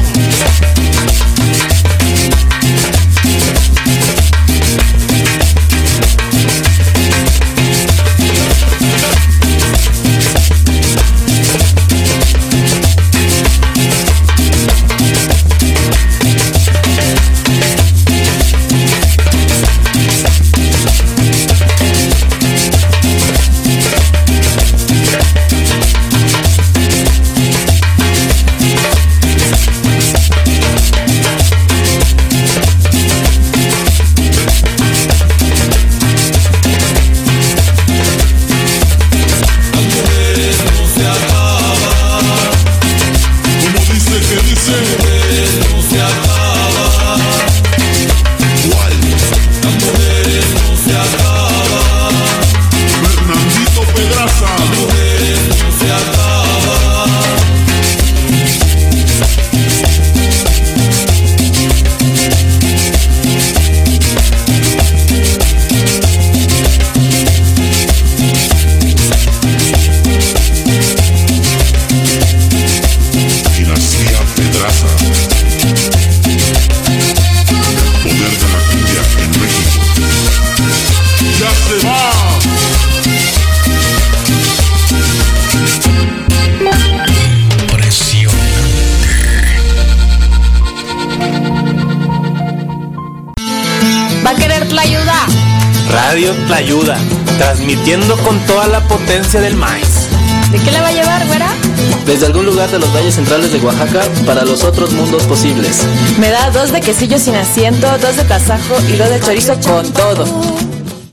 Radio Tlayuda, transmitiendo con toda la potencia del maíz. ¿De qué la va a llevar, güera? Desde algún lugar de los valles centrales de Oaxaca para los otros mundos posibles. Me da dos de quesillo sin asiento, dos de tasajo y dos de chorizo con todo.